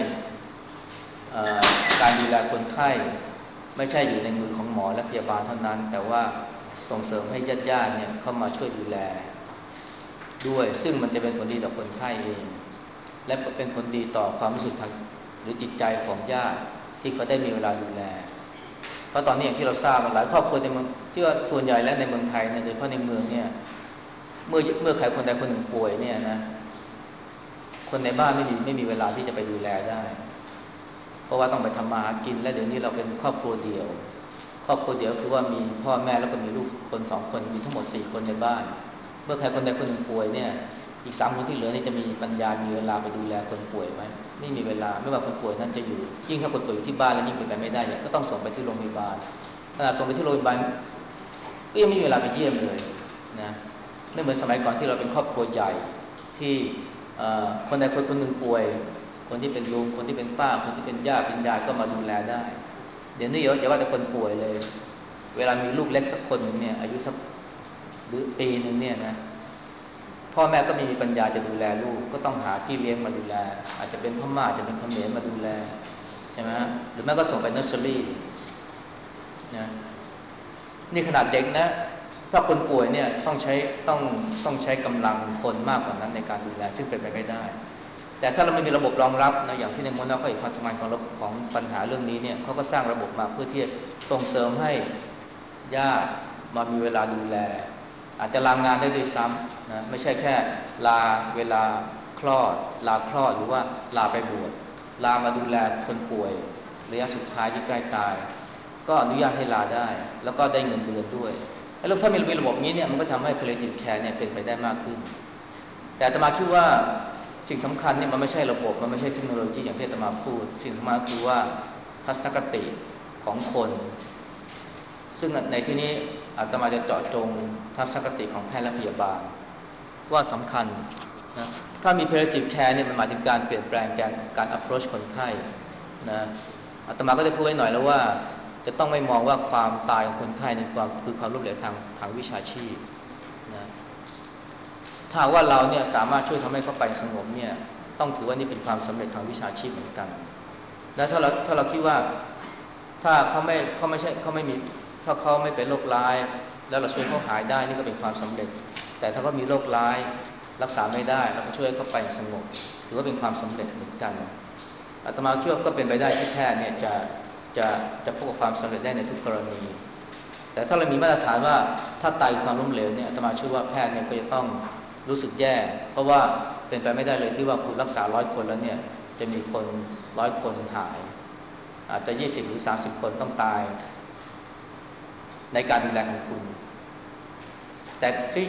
การดูแลคนไข้ไม่ใช่อยู่ในมือของหมอและพยาบาลเท่านั้นแต่ว่าส่งเสริมให้ญาติเนี่ยเข้ามาช่วยดูแลด้วยซึ่งมันจะเป็นผลดีต่อคนไข้เองและเป็นผลดีต่อความรู้สึกทางหรือจิตใจของญาติที่เขาได้มีเวลาดูแลเพราะตอนนี้อย่างที่เราทราบหลายครอบครัวในเมืองที่ว่าส่วนใหญ่และในเมืองไทยเนี่ยโดยเฉพาะในเมืองเนี่ยเมื่อใครคนใดคนหนึ่งป่วยเนี่ยนะคนในบ้านไม่มีเวลาที่จะไปดูแลได้เพราะว่าต้องไปทำมาหากินและเดี๋ยวนี้เราเป็นครอบครัวเดี่ยวคือว่ามีพ่อแม่แล้วก็มีลูกคน2 คนมีทั้งหมด4 คนในบ้านเมื่อใครคนใดคนหนึ่งป่วยเนี่ยอีก3 คนที่เหลือนี่จะมีปัญญามีเวลาไปดูแลคนป่วยไหมไม่มีเวลาไม่ว่าคนป่วยนั้นจะอยู่ยิ่งถ้าคนป่วยอยู่ที่บ้านแล้วยิ่งเป็นไปไม่ได้เนี่ยก็ต้องส่งไปที่โรงพยาบาลขณะส่งไปที่โรงพยาบาลก็ยังไม่มีเวลาไปเยี่ยมเลยนะไม่เหมือนสมัยก่อนที่เราเป็นครอบครัวใหญ่ที่คนใดคนหนึ่งป่วยคนที่เป็นลุงคนที่เป็นป้าคนที่เป็นย่าเป็นยายก็มาดูแลได้เดี๋ยวนี้อย่าว่าแต่คนป่วยเลยเวลามีลูกเล็กสักคนนึงเนี่ยอายุสักหรือปีนึงเนี่ยนะพ่อแม่ก็ไม่มีปัญญาจะดูแลลูกก็ต้องหาพี่เลี้ยงมาดูแลอาจจะเป็นพ่อม่าจะเป็นเขมรมาดูแลใช่ไหมหรือแม่ก็ส่งไปเนอร์เซอรี่นะนี่ขนาดเด็กนะถ้าคนป่วยเนี่ยต้องใช้กำลังคนมากกว่านั้นในการดูแลซึ่งเป็นไปไม่ได้แต่ถ้าเราไม่มีระบบรองรับนะอย่างที่ในมณฑลเขาเอกความสมัยของปัญหาเรื่องนี้เนี่ยเขาก็สร้างระบบมาเพื่อที่จะส่งเสริมให้ญาติมามีเวลาดูแลอาจจะลางานได้ด้วยซ้ำนะไม่ใช่แค่ลาเวลาลาคลอดหรือว่าลาไปบวชลามาดูแลคนป่วยระยะสุดท้ายที่ใกล้ตายก็อนุญาตให้ลาได้แล้วก็ได้เงินเดือนด้วยแล้วถ้ามีระบบนี้เนี่ยมันก็ทำให้ palliative care เนี่ยเป็นไปได้มากขึ้นแต่อาตมาคิดว่าสิ่งสำคัญเนี่ยมันไม่ใช่ระบบมันไม่ใช่เทคโนโลยีอย่างที่อาตมาพูดสิ่งสำคัญคือว่าทัศนคติของคนซึ่งในที่นี้อาตมาจะเจาะจงทัศนคติของแพทย์และพยาบาลว่าสำคัญนะถ้ามี palliative care เนี่ยมันหมายถึงการเปลี่ยนแปลงการ approach คนไข้นะอาตมาก็ได้พูดไว้หน่อยแล้วว่าจะต้องไม่มองว่าความตายของคนไข้ในความล้มเหลวทางวิชาชีพนะถ้าว่าเราเนี่ยสามารถช่วยทำให้เขาไปสงบเนี่ยต้องถือว่านี่เป็นความสำเร็จทางวิชาชีพเหมือนกันและถ้าเราคิดว่าถ้าเขาไม่มีถ้าเขาไม่เป็นโรคร้ายแล้วเราช่วยเขาหายได้นี่ก็เป็นความสำเร็จแต่ถ้าเขามีโรคร้ายรักษาไม่ได้เราก็ช่วยเขาไปสงบถือว่าเป็นความสำเร็จเหมือนกันอาตมาคิดว่าก็เป็นไปได้ที่แพทย์เนี่ยจะพบกับความสำเร็จได้ในทุกกรณีแต่ถ้าเรามีมาตรฐานว่าถ้าตายความล้มเหลวเนี่ยอาตมาเชื่อว่าแพทย์เนี่ยก็จะต้องรู้สึกแย่เพราะว่าเป็นไปไม่ได้เลยที่ว่าคุณรักษา100 คนแล้วเนี่ยจะมีคน100 คนหายอาจจะ20หรือ30 คนต้องตายในการดูแลของคุณแต่ที่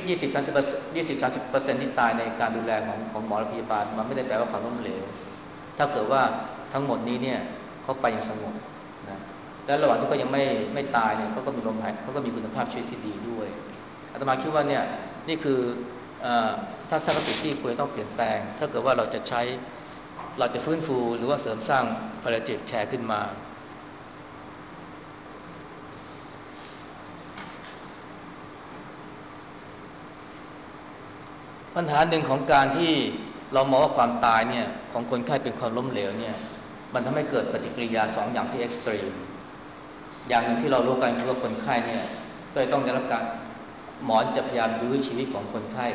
20-30%ที่ตายในการดูแลของหมอและพยาบาลมันไม่ได้แปลว่าความล้มเหลวถ้าเกิดว่าทั้งหมดนี้เนี่ยเขาไปอย่างสงบนะและระหว่างที่เขายังไม่ตายเนี่ยเขาก็มีลมหายเขาก็มีคุณภาพชีวิตที่ดีด้วยอาตมาคิดว่าเนี่ยนี่คือทัศนคติที่ควรต้องเปลี่ยนแปลงถ้าเกิดว่าเราจะฟื้นฟูหรือว่าเสริมสร้าง palliative care ขึ้นมาปัญหาหนึ่งของการที่เรามองว่าความตายเนี่ยของคนไข้เป็นความล้มเหลวเนี่ยมันทำให้เกิดปฏิกิริยา2 อย่างที่เอ็กซ์ตรีมอย่างหนึ่งที่เรารู้กันคือว่าคนไข้เนี่ยก็ต้องได้รับการหมอจะพยายามยื้อชีวิตของคนไข้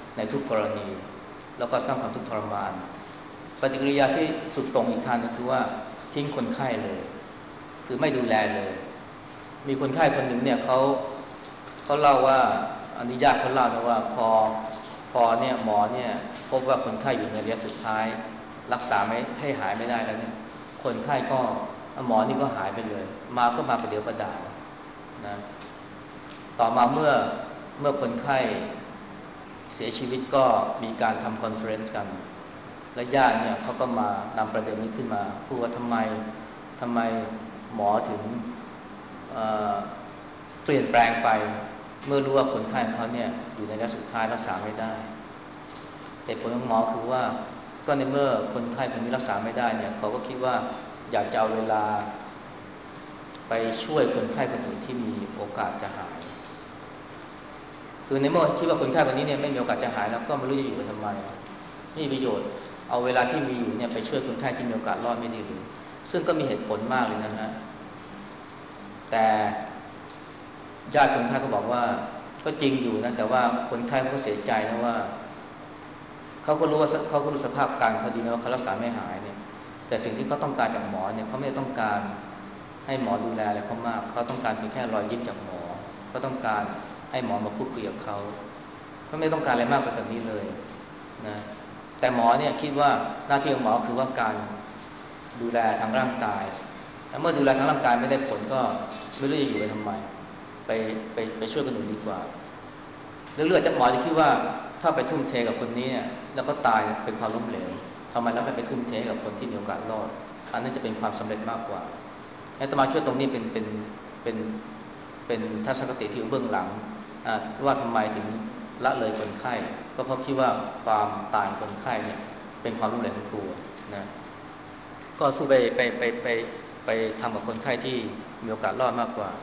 ในทุกกรณีแล้วก็สร้างความทุกข์ทรมานปฏิกิริยาที่สุดตรงอีกทางนึงคือว่าทิ้งคนไข้เลยคือไม่ดูแลเลยมีคนไข้คนหนึ่งเนี่ยเขาเล่าว่าอนุญาตเขาเล่านะว่าพอเนี่ยหมอเนี่ยพบว่าคนไข้อยู่ในระยะสุดท้ายรักษาไม่ให้หายไม่ได้แล้วเนี่ยคนไข้ก็หมอนี่ก็หายไปเลยก็มาประเดี๋ยวประดาวนะต่อมาเมื่อคนไข้เสียชีวิตก็มีการทำคอนเฟอเรนซ์กันและญาติเนี่ยเขาก็มานำประเด็นนี้ขึ้นมาพูดว่าทำไมหมอถึงเเปลี่ยนแปลงไปเมื่อรู้ว่าคนไข้ของเขาเนี่ยอยู่ในระยะสุดท้ายรักษาไม่ได้เหตุผลของหมอคือว่าก็ในเมื่อคนไข้คนนี้รักษาไม่ได้เนี่ยเขาก็คิดว่าอยากจะเอาเวลาไปช่วยคนไข้คนอื่นที่มีโอกาสจะหายคือในเมื่อคิดว่าคนไข้คนนี้เนี่ยไม่มีโอกาสจะหายแล้วก็ไม่รู้จะอยู่ไปทำไมไม่มีประโยชน์เอาเวลาที่มีอยู่เนี่ยไปช่วยคนไข้ที่มีโอกาสรอดไม่ดีหรือซึ่งก็มีเหตุผลมากเลยนะฮะแต่ญาติคนไข้ก็บอกว่าก็จริงอยู่นะแต่ว่าคนไข้เขาก็เสียใจนะว่าเขาก็รู้สภาพการเขาดีนะว่าเขารักษาไม่หายเนี่ยแต่สิ่งที่เขาต้องการจากหมอเนี่ยเขาไม่ได้ต้องการให้หมอดูแลอะไรเขามากเขาต้องการเพียงแค่รอยยิ้มจากหมอเขาต้องการให้หมอมาพูดคุยกับเขาไม่ต้องการอะไรมากกว่านี้เลยนะแต่หมอเนี่ยคิดว่าหน้าที่ของหมอคือว่าการดูแลทางร่างกายและเมื่อดูแลทางร่างกายไม่ได้ผลก็ไม่รู้จะอยู่ไปทำไมไปช่วยคนอื่นดีกว่าเรื่อยๆจะหมอจะคิดว่าถ้าไปทุ่มเทกับคนนี้แล้วก็ตายเป็นความล้มเหลวทำไมแล้วไปทุ่มเทกับคนที่มีโอกาสรอดอันนั้นจะเป็นความสำเร็จมากกว่าอาตมาช่วยตรงนี้เป็นเป็นทัศนคติที่อยู่เบื้องหลังว่าทำไมถึงละเลยคนไข้ก็เพราะคิดว่าความตายคนไข้เนี่ยเป็นความล้มเหลวของตัวนะก็สู้ไปทำกับคนไข้ที่มีโอกาสรอดมากกว่า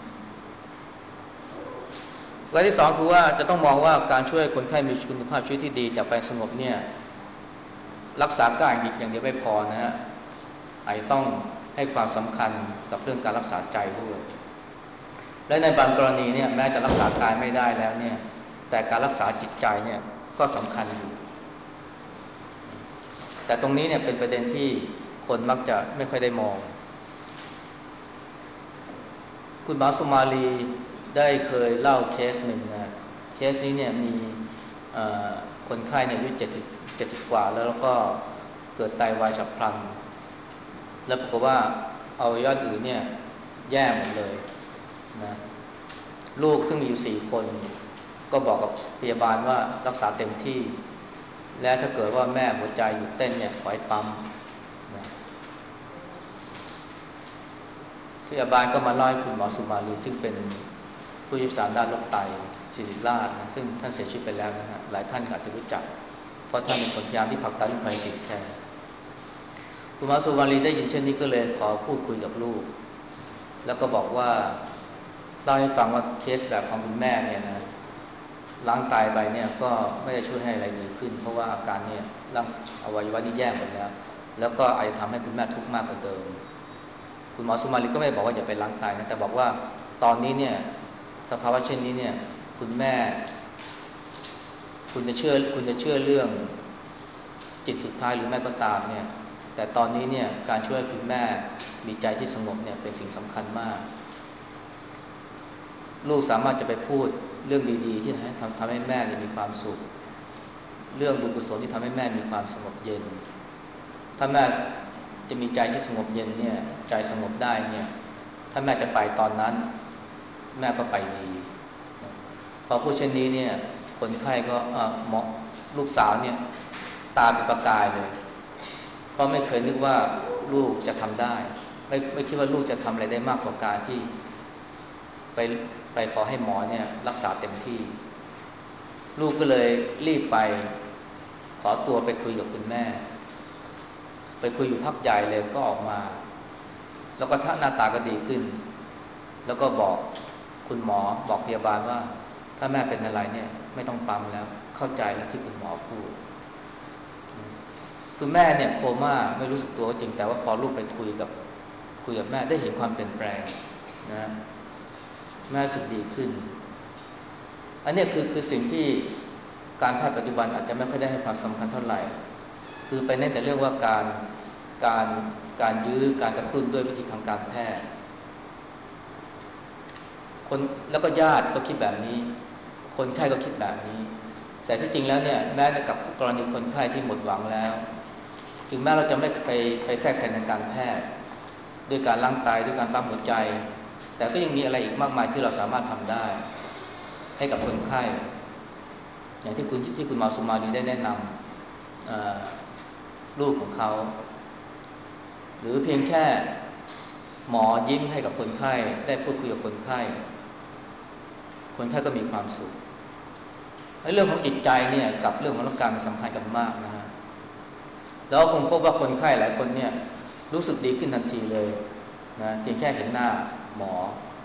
และที่สองคือว่าจะต้องมองว่าการช่วยคนไข้มีคุณภาพชีวิตที่ดีจากไปสงบเนี่ยรักษากายอย่างเดียวไม่พอนะฮะไอ้ต้องให้ความสำคัญกับเรื่องการรักษาใจด้วยและในบางกรณีเนี่ยแม้จะรักษากายไม่ได้แล้วเนี่ยแต่การรักษาจิตใจเนี่ยก็สำคัญอยู่แต่ตรงนี้เนี่ยเป็นประเด็นที่คนมักจะไม่ค่อยได้มองคุณหมอสุมาลีได้เคยเล่าเคสหนึ่งนะเคสนี้เนี่ยมีคนไข้เนี่ยอายุ70กว่าแล้วก็เกิดไตวายฉับพลันแล้วปรากฏว่าอวัยวะอื่นเนี่ยแย่หมดเลยนะลูกซึ่งมีอยู่4คนก็บอกกับพยาบาลว่ารักษาเต็มที่และถ้าเกิดว่าแม่หัวใจหยุดเต้นเนี่ยขอให้ปั๊มนะพยาบาลก็มาเล่าให้คุณหมอสุมาลีซึ่งเป็นผู้เชี่ยวชาญด้านโรคไตศิริราชนะซึ่งท่านเสียชีวิตไปแล้วนะฮะหลายท่านอาจจะรู้จักเพราะท่านเป็นคนพยายามที่ผลักดันเรื่องพาลิติฟแคร์คุณหมอสุมาลีได้ยินเช่นนี้ก็เลยขอพูดคุยกับลูกแล้วก็บอกว่าเล่าให้ฟังว่าเคสแบบของคุณแม่เนี่ยนะล้างไตไปเนี่ยก็ไม่ได้ช่วยให้อะไรดีขึ้นเพราะว่าอาการเนี่ยร่างอวัยวะนี่แย่หมดแล้วก็อาจจะทำให้คุณแม่ทุกข์มากกว่าเดิมคุณหมอสุมาลีก็ไม่บอกว่าอย่าไปล้างไตนะแต่บอกว่าตอนนี้เนี่ยสภาวะเช่นนี้เนี่ยคุณแม่คุณจะเชื่อเรื่องจิตสุดท้ายหรือแม่ก็ตามเนี่ยแต่ตอนนี้เนี่ยการช่วยคุณแม่มีใจที่สงบเนี่ยเป็นสิ่งสำคัญมากลูกสามารถจะไปพูดเรื่องดีๆที่ทำให้แม่มีความสุขเรื่องบุญกุศลที่ทำให้แม่มีความสงบเย็นถ้าแม่จะมีใจที่สงบเย็นเนี่ยใจสงบได้เนี่ยถ้าแม่จะไปตอนนั้นแม่ก็ไปดีพอพูดเช่นนี้เนี่ยคนไข้ก็เหมาะลูกสาวเนี่ยตาเป็นประกายเลยเพราะไม่เคยนึกว่าลูกจะทำได้ไม่คิดว่าลูกจะทำอะไรได้มากกว่าการที่ไปขอให้หมอเนี่ยรักษาเต็มที่ลูกก็เลยรีบไปขอตัวไปคุยกับคุณแม่ไปคุยอยู่พักใหญ่เลยก็ออกมาแล้วก็หน้าตาก็ดีขึ้นแล้วก็บอกคุณหมอบอกพยาบาลว่าถ้าแม่เป็นอะไรเนี่ยไม่ต้องปั๊มแล้วเข้าใจแล้วที่คุณหมอพูดคือแม่เนี่ยโคม่าไม่รู้สึกตัวจริงแต่ว่าพอลูกไปคุยกับแม่ได้เห็นความเปลี่ยนแปลงนะแม่รู้สึกดีขึ้นอันนี้คือสิ่งที่การแพทย์ปัจจุบันอาจจะไม่ค่อยได้ให้ความสำคัญเท่าไหร่คือไปเน้นแต่เรื่องว่าการการยื้อการกระตุ้นด้วยวิธีทางการแพทย์คนแล้วก็ญาติก็คิดแบบนี้คนไข้ก็คิดแบบนี้แต่ที่จริงแล้วเนี่ยแม้แต่กับกรณีคนไข้ที่หมดหวังแล้วถึงแม้เราจะไม่ไปแทรกแซงในการแพทย์ด้วยการล้างไตด้วยการปั๊มหัวใจแต่ก็ยังมีอะไรอีกมากมายที่เราสามารถทำได้ให้กับคนไข้อย่างที่คุณมาสุมาลีได้แนะนำลูกของเขาหรือเพียงแค่หมอยิ้มให้กับคนไข้ได้พูดคุยกับคนไข้คนไข้ก็มีความสุขเรื่องของจิตใจเนี่ยกับเรื่องของร่างกายมันสัมพันธ์กันมากนะฮะแล้วคงพบว่าคนไข้หลายคนเนี่ยรู้สึกดีขึ้นทันทีเลยนะเพียงแค่เห็นหน้าหมอ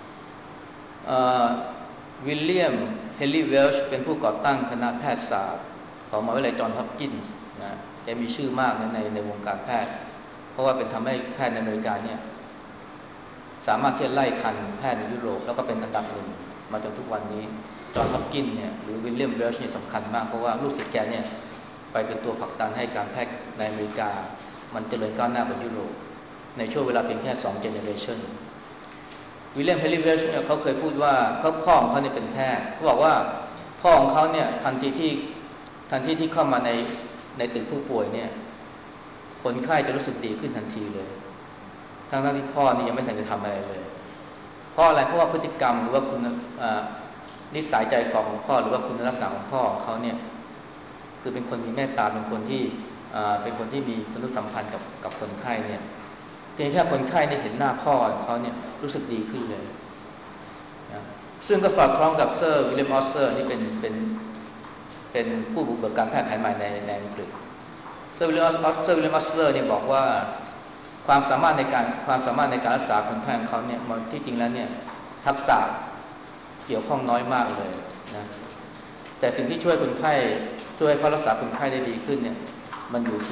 วิลเลียมเฮนรี่เวลช์เป็นผู้ก่อตั้งคณะแพทยศาสตร์ของมหาวิทยาลัยจอห์นส์ฮอปกินส์นะแกมีชื่อมากในวงการแพทย์เพราะว่าเป็นทำให้แพทย์ในอเมริกาเนี่ยสามารถที่จะไล่ทันแพทย์ในยุโรปแล้วก็เป็นอันดับหนึ่งมาจนทุกวันนี้จอห์นส์ฮอปกินส์เนี่ยหรือวิลเลียมเวลช์เนี่ยสำคัญมากเพราะว่าลูกศิษย์แกเนี่ยไปเป็นตัวผลักดันให้การแพทย์ในอเมริกามันเจริญก้าวหน้ากว่ายุโรปในช่วงเวลาเพียงแค่2 generationวิลเลียมเฮนรี่เวลช์เนี่ยเขาเคยพูดว่าพ่อของเขาเนี่ยเป็นแพทย์เขาบอกว่าพ่อของเขาเนี่ยทันทีที่เข้ามาในตึกผู้ป่วยเนี่ยคนไข้จะรู้สึกดีขึ้นทันทีเลยทั้งที่พ่อนี่ยังไม่ทันจะทำอะไรเลยเพราะอะไรเพราะว่าพฤติกรรมหรือว่าคุณนิสัยใจคอของพ่อหรือว่าคุณลักษณะของพ่อของเขาเนี่ยคือเป็นคนมีเมตตาเป็นคนที่มีมนุษยสัมพันธ์กับคนไข้เนี่ยเพียงแค่คนไข้ได้เห็นหน้าพ่อเขาเนี่ยรู้สึกดีขึ้นเลยนะซึ่งก็สอดคล้องกับเซอร์วิลเลียมออสเซอร์นี่เป็นผู้บุกเบิกการแพทย์แผนใหม่ในอังกฤษเซอร์วิลเลียมออสเซอร์เนี่ยบอกว่าความสามารถในการรักษาคนไข้ของเขาเนี่ยมันที่จริงแล้วเนี่ยทักษะเกี่ยวข้องน้อยมากเลยนะแต่สิ่งที่ช่วยคนไข้ช่วยเขารักษาคนไข้ได้ดีขึ้นเนี่ยมันอยู่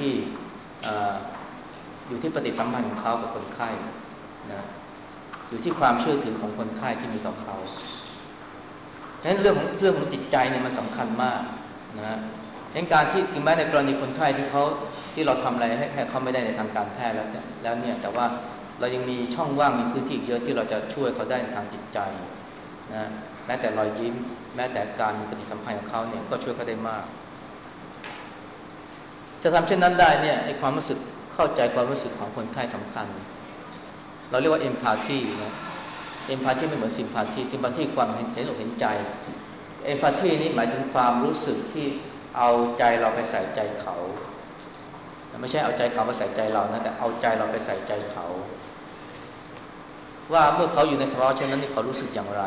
ที่ปฏิสัมพันธ์ของเขากับคนไข้นะอยู่ที่ความเชื่อถือของคนไข้ที่มีต่อเขาฉะนั้นเรื่องของจิตใจเนี่ยมันสำคัญมากนะในการที่ถึงแม้ในกรณีคนไข้ที่เราทำอะไรให้เขาไม่ได้ในทางการแพทย์แล้วเนี่ยแต่ว่าเรายังมีช่องว่างมีพื้นที่เยอะที่เราจะช่วยเขาได้ในทางจิตใจนะแม้แต่รอยยิ้มแม้แต่การปฏิสัมพันธ์ของเขาเนี่ยก็ช่วยเขาได้มากจะทำเช่นนั้นได้เนี่ยไอ้ความรู้สึกเข้าใจความรู้สึกของคนไข้สำคัญเราเรียกว่า empathy นะ empathy ไม่เหมือน sympathy ความเห็นอกเห็นใจ empathy นี่หมายถึงความรู้สึกที่เอาใจเราไปใส่ใจเขาไม่ใช่เอาใจเขาไปใส่ใจเรานะแต่เอาใจเราไปใส่ใจเขาว่าเมื่อเขาอยู่ในสภาวะเช่นนั้นนี่เขารู้สึกอย่างไร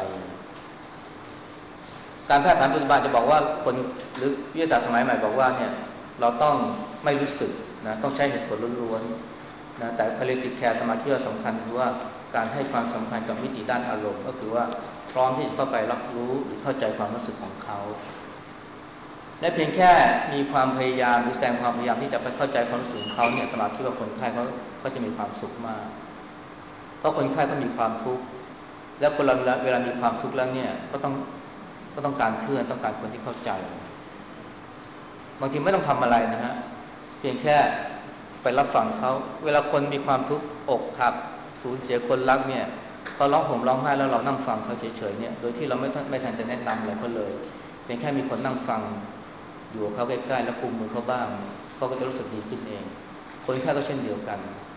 การแพทย์แผนปัจจุบันจะบอกว่าคนหรือวิทยาศาสตร์สมัยใหม่บอกว่าเนี่ยเราต้องไม่รู้สึกนะต้องใช้เหตุผลล้วนๆนะแต่ palliative care มาที่ว่าสำคัญคือว่าการให้ความสำคัญกับมิติด้านอารมณ์ก็คือว่าพร้อมที่จะเข้าไปรับรู้หรือเข้าใจความรู้สึกของเขาและเพียงแค่มีความพยายามหรือแสดงความพยายามที่จะไปเข้าใจความรู้สึกของเขาเนี่ยตลอดที่ว่าคนไข้เขาจะมีความสุขมากเพราะคนไข้ก็มีความทุกข์และคนเราเวลามีความทุกข์แล้วเนี่ยก็ต้องการเพื่อนต้องการคนที่เข้าใจบางทีไม่ต้องทำอะไรนะฮะเพียงแค่ไปรับฟังเขาเวลาคนมีความทุกข์อกหักสูญเสียคนรักเนี่ยเขาร้องห่มร้องไห้แล้วเรานั่งฟังเขาเฉยๆเนี่ยโดยที่เราไม่ทันจะแนะนำอะไรเขาเลยเพียงแค่มีคนนั่งฟังอยู่กับเขาใกล้ๆแล้วกุมมือเขาบ้างเขาก็จะรู้สึกดีขึ้นเองคนไข้ก็เช่นเดียวกัน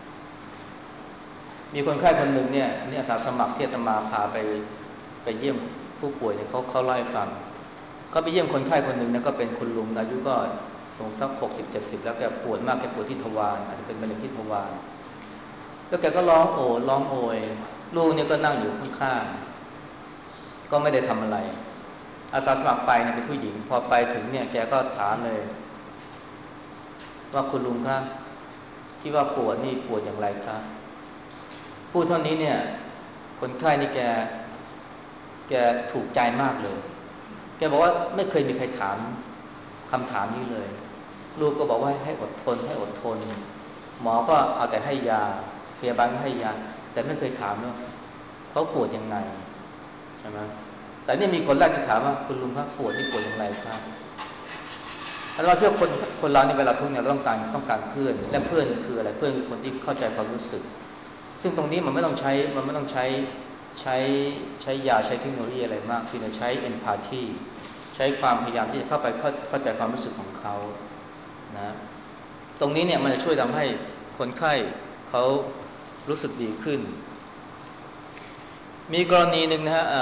มีคนไข้คนหนึ่งเนี่ยอาสาสมัครที่อาตมาพาไปเยี่ยมผู้ป่วยเนี่ยเขาเล่าให้ฟังเขาไปเยี่ยมคนไข้คนหนึ่งนะก็เป็นคุณลุงอายุก็สงสัก60-70แล้วแกปวดมากแกปวดที่ทวารอาจจะเป็นมะเร็งที่ทวารแล้วแกก็ร้องโอยลูกเนี่ยก็นั่งอยู่ข้างๆก็ไม่ได้ทำอะไรอาสาสมัครไปเนี่ยเป็นผู้หญิงพอไปถึงเนี่ยแกก็ถามเลยว่าคุณลุงครับที่ว่าปวดนี่ปวดอย่างไรครับพูดเท่านี้เนี่ยคนไข้นี่แกถูกใจมากเลยแกบอกว่าไม่เคยมีใครถามคำถามนี้เลยลูกก็บอกว่าให้อดทนหมอก็เอาแต่ให้ยาพยาบาลก็ให้ยาแต่ไม่เคยถามว่าเขาปวดยังไงใช่ไหมแต่นี่มีคนแรกที่ถามว่าคุณลุงครับปวดนี่ปวดอย่างไรครับอันว่าเชื่อคนเราในเวลาทุกข์เนี่ยเราต้องการเพื่อนและเพื่อนคืออะไรเพื่อนคือคนที่เข้าใจความรู้สึกซึ่งตรงนี้มันไม่ต้องใช้ใช้ยาใช้เทคโนโลยีอะไรมากเพียงแต่ใช้เอมพาธีใช้ความพยายามที่จะเข้าไปเข้าใจความรู้สึกของเขานะตรงนี้เนี่ยมันจะช่วยทำให้คนไข้เขารู้สึกดีขึ้นมีกรณีหนึ่งนะฮะ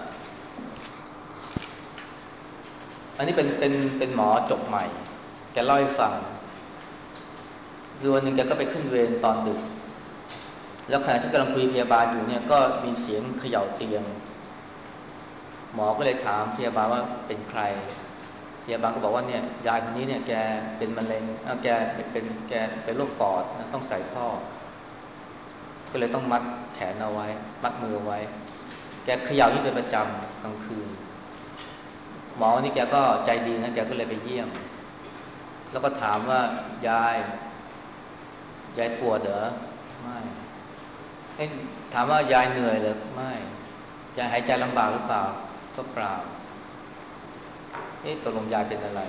อันนี้เป็นหมอจบใหม่แกเล่าให้ฟังคือวันหนึ่งแกก็ไปขึ้นเวรตอนดึกแล้วขณะที่กำลังคุยพยาบาลอยู่เนี่ยก็มีเสียงเขย่าเตียงหมอก็เลยถามพยาบาลว่าเป็นใครพยาบาลก็บอกว่าเนี่ยยายคนนี้เนี่ยแกเป็นมะเร็งแกเป็นโรคปอดนะต้องใส่ท่อก็เลยต้องมัดแขนเอาไว้มัดมือเอาไว้แกเขย่านี่เป็นประจำกลางคืนหมอนี่แกก็ใจดีนะแกก็เลยไปเยี่ยมแล้วก็ถามว่ายายปวดเหรอไม่ถามว่ายายเหนื่อยหรือไม่ยายหายใจลำบากหรือเปล่าก็เปล่าตกลงยายเป็นอะไร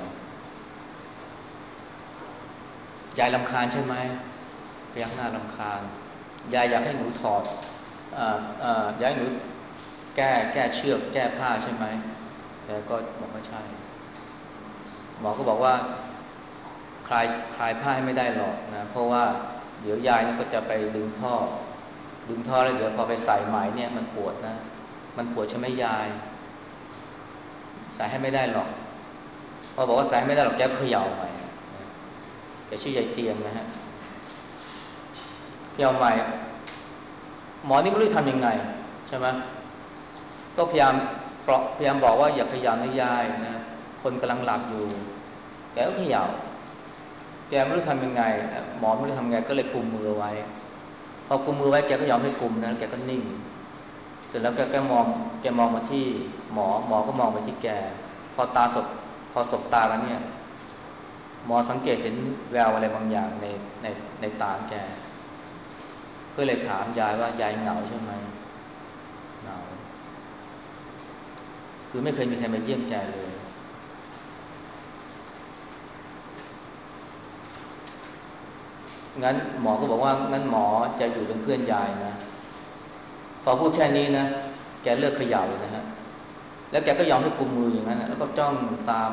ยายรำคาญใช่ไหมพยักหน้ารำคาญยายอยากให้หนูถอดยายให้หนูแก้เชือกแก้ผ้าใช่ไหมยายก็บอกว่าใช่หมอก็บอกว่าคลายผ้าให้ไม่ได้หรอกนะเพราะว่าเดี๋ยวยายนี่ก็จะไปดึงท่อแล้วเดี๋ยวพอไปใส่ไหมเนี่ยมันปวดนะมันปวดใช่ไหมยายใส่ให้ไม่ได้หรอกพอบอกว่าใส่ให้ไม่ได้หรอกแกเขย่าใหม่แกชื่อยายเตียงนะฮะเขย่าใหม่หมอนี่ไม่รู้ทำยังไงใช่ไหมก็พยายามบอกว่าอย่าเขย่านะยายนะคนกำลังหลับอยู่แกก็เขย่าแกไม่รู้ทำยังไงหมอไม่รู้ทำยังไงก็เลยกุมมือไว้พอกุมมือไว้แกก็ยอมให้กุมนะแกก็นิ่งเสร็จแล้วแกมองมาที่หมอก็มองไปที่แกพอสบตาแล้วเนี่ยหมอสังเกตเห็นแววอะไรบางอย่างในตาแกก็เลยถามยายว่ายายเหงาใช่ไหมเหงาคือไม่เคยมีใครมาเยี่ยมแกเลยงั้นหมอก็บอกว่างั้นหมอจะอยู่เป็นเพื่อนยายนะพอพูดแค่นี้นะแกเลิกเขย่าเลยนะฮะแล้วแกก็ยอมให้กุมมืออย่างนั้นนะแล้วก็จ้องตา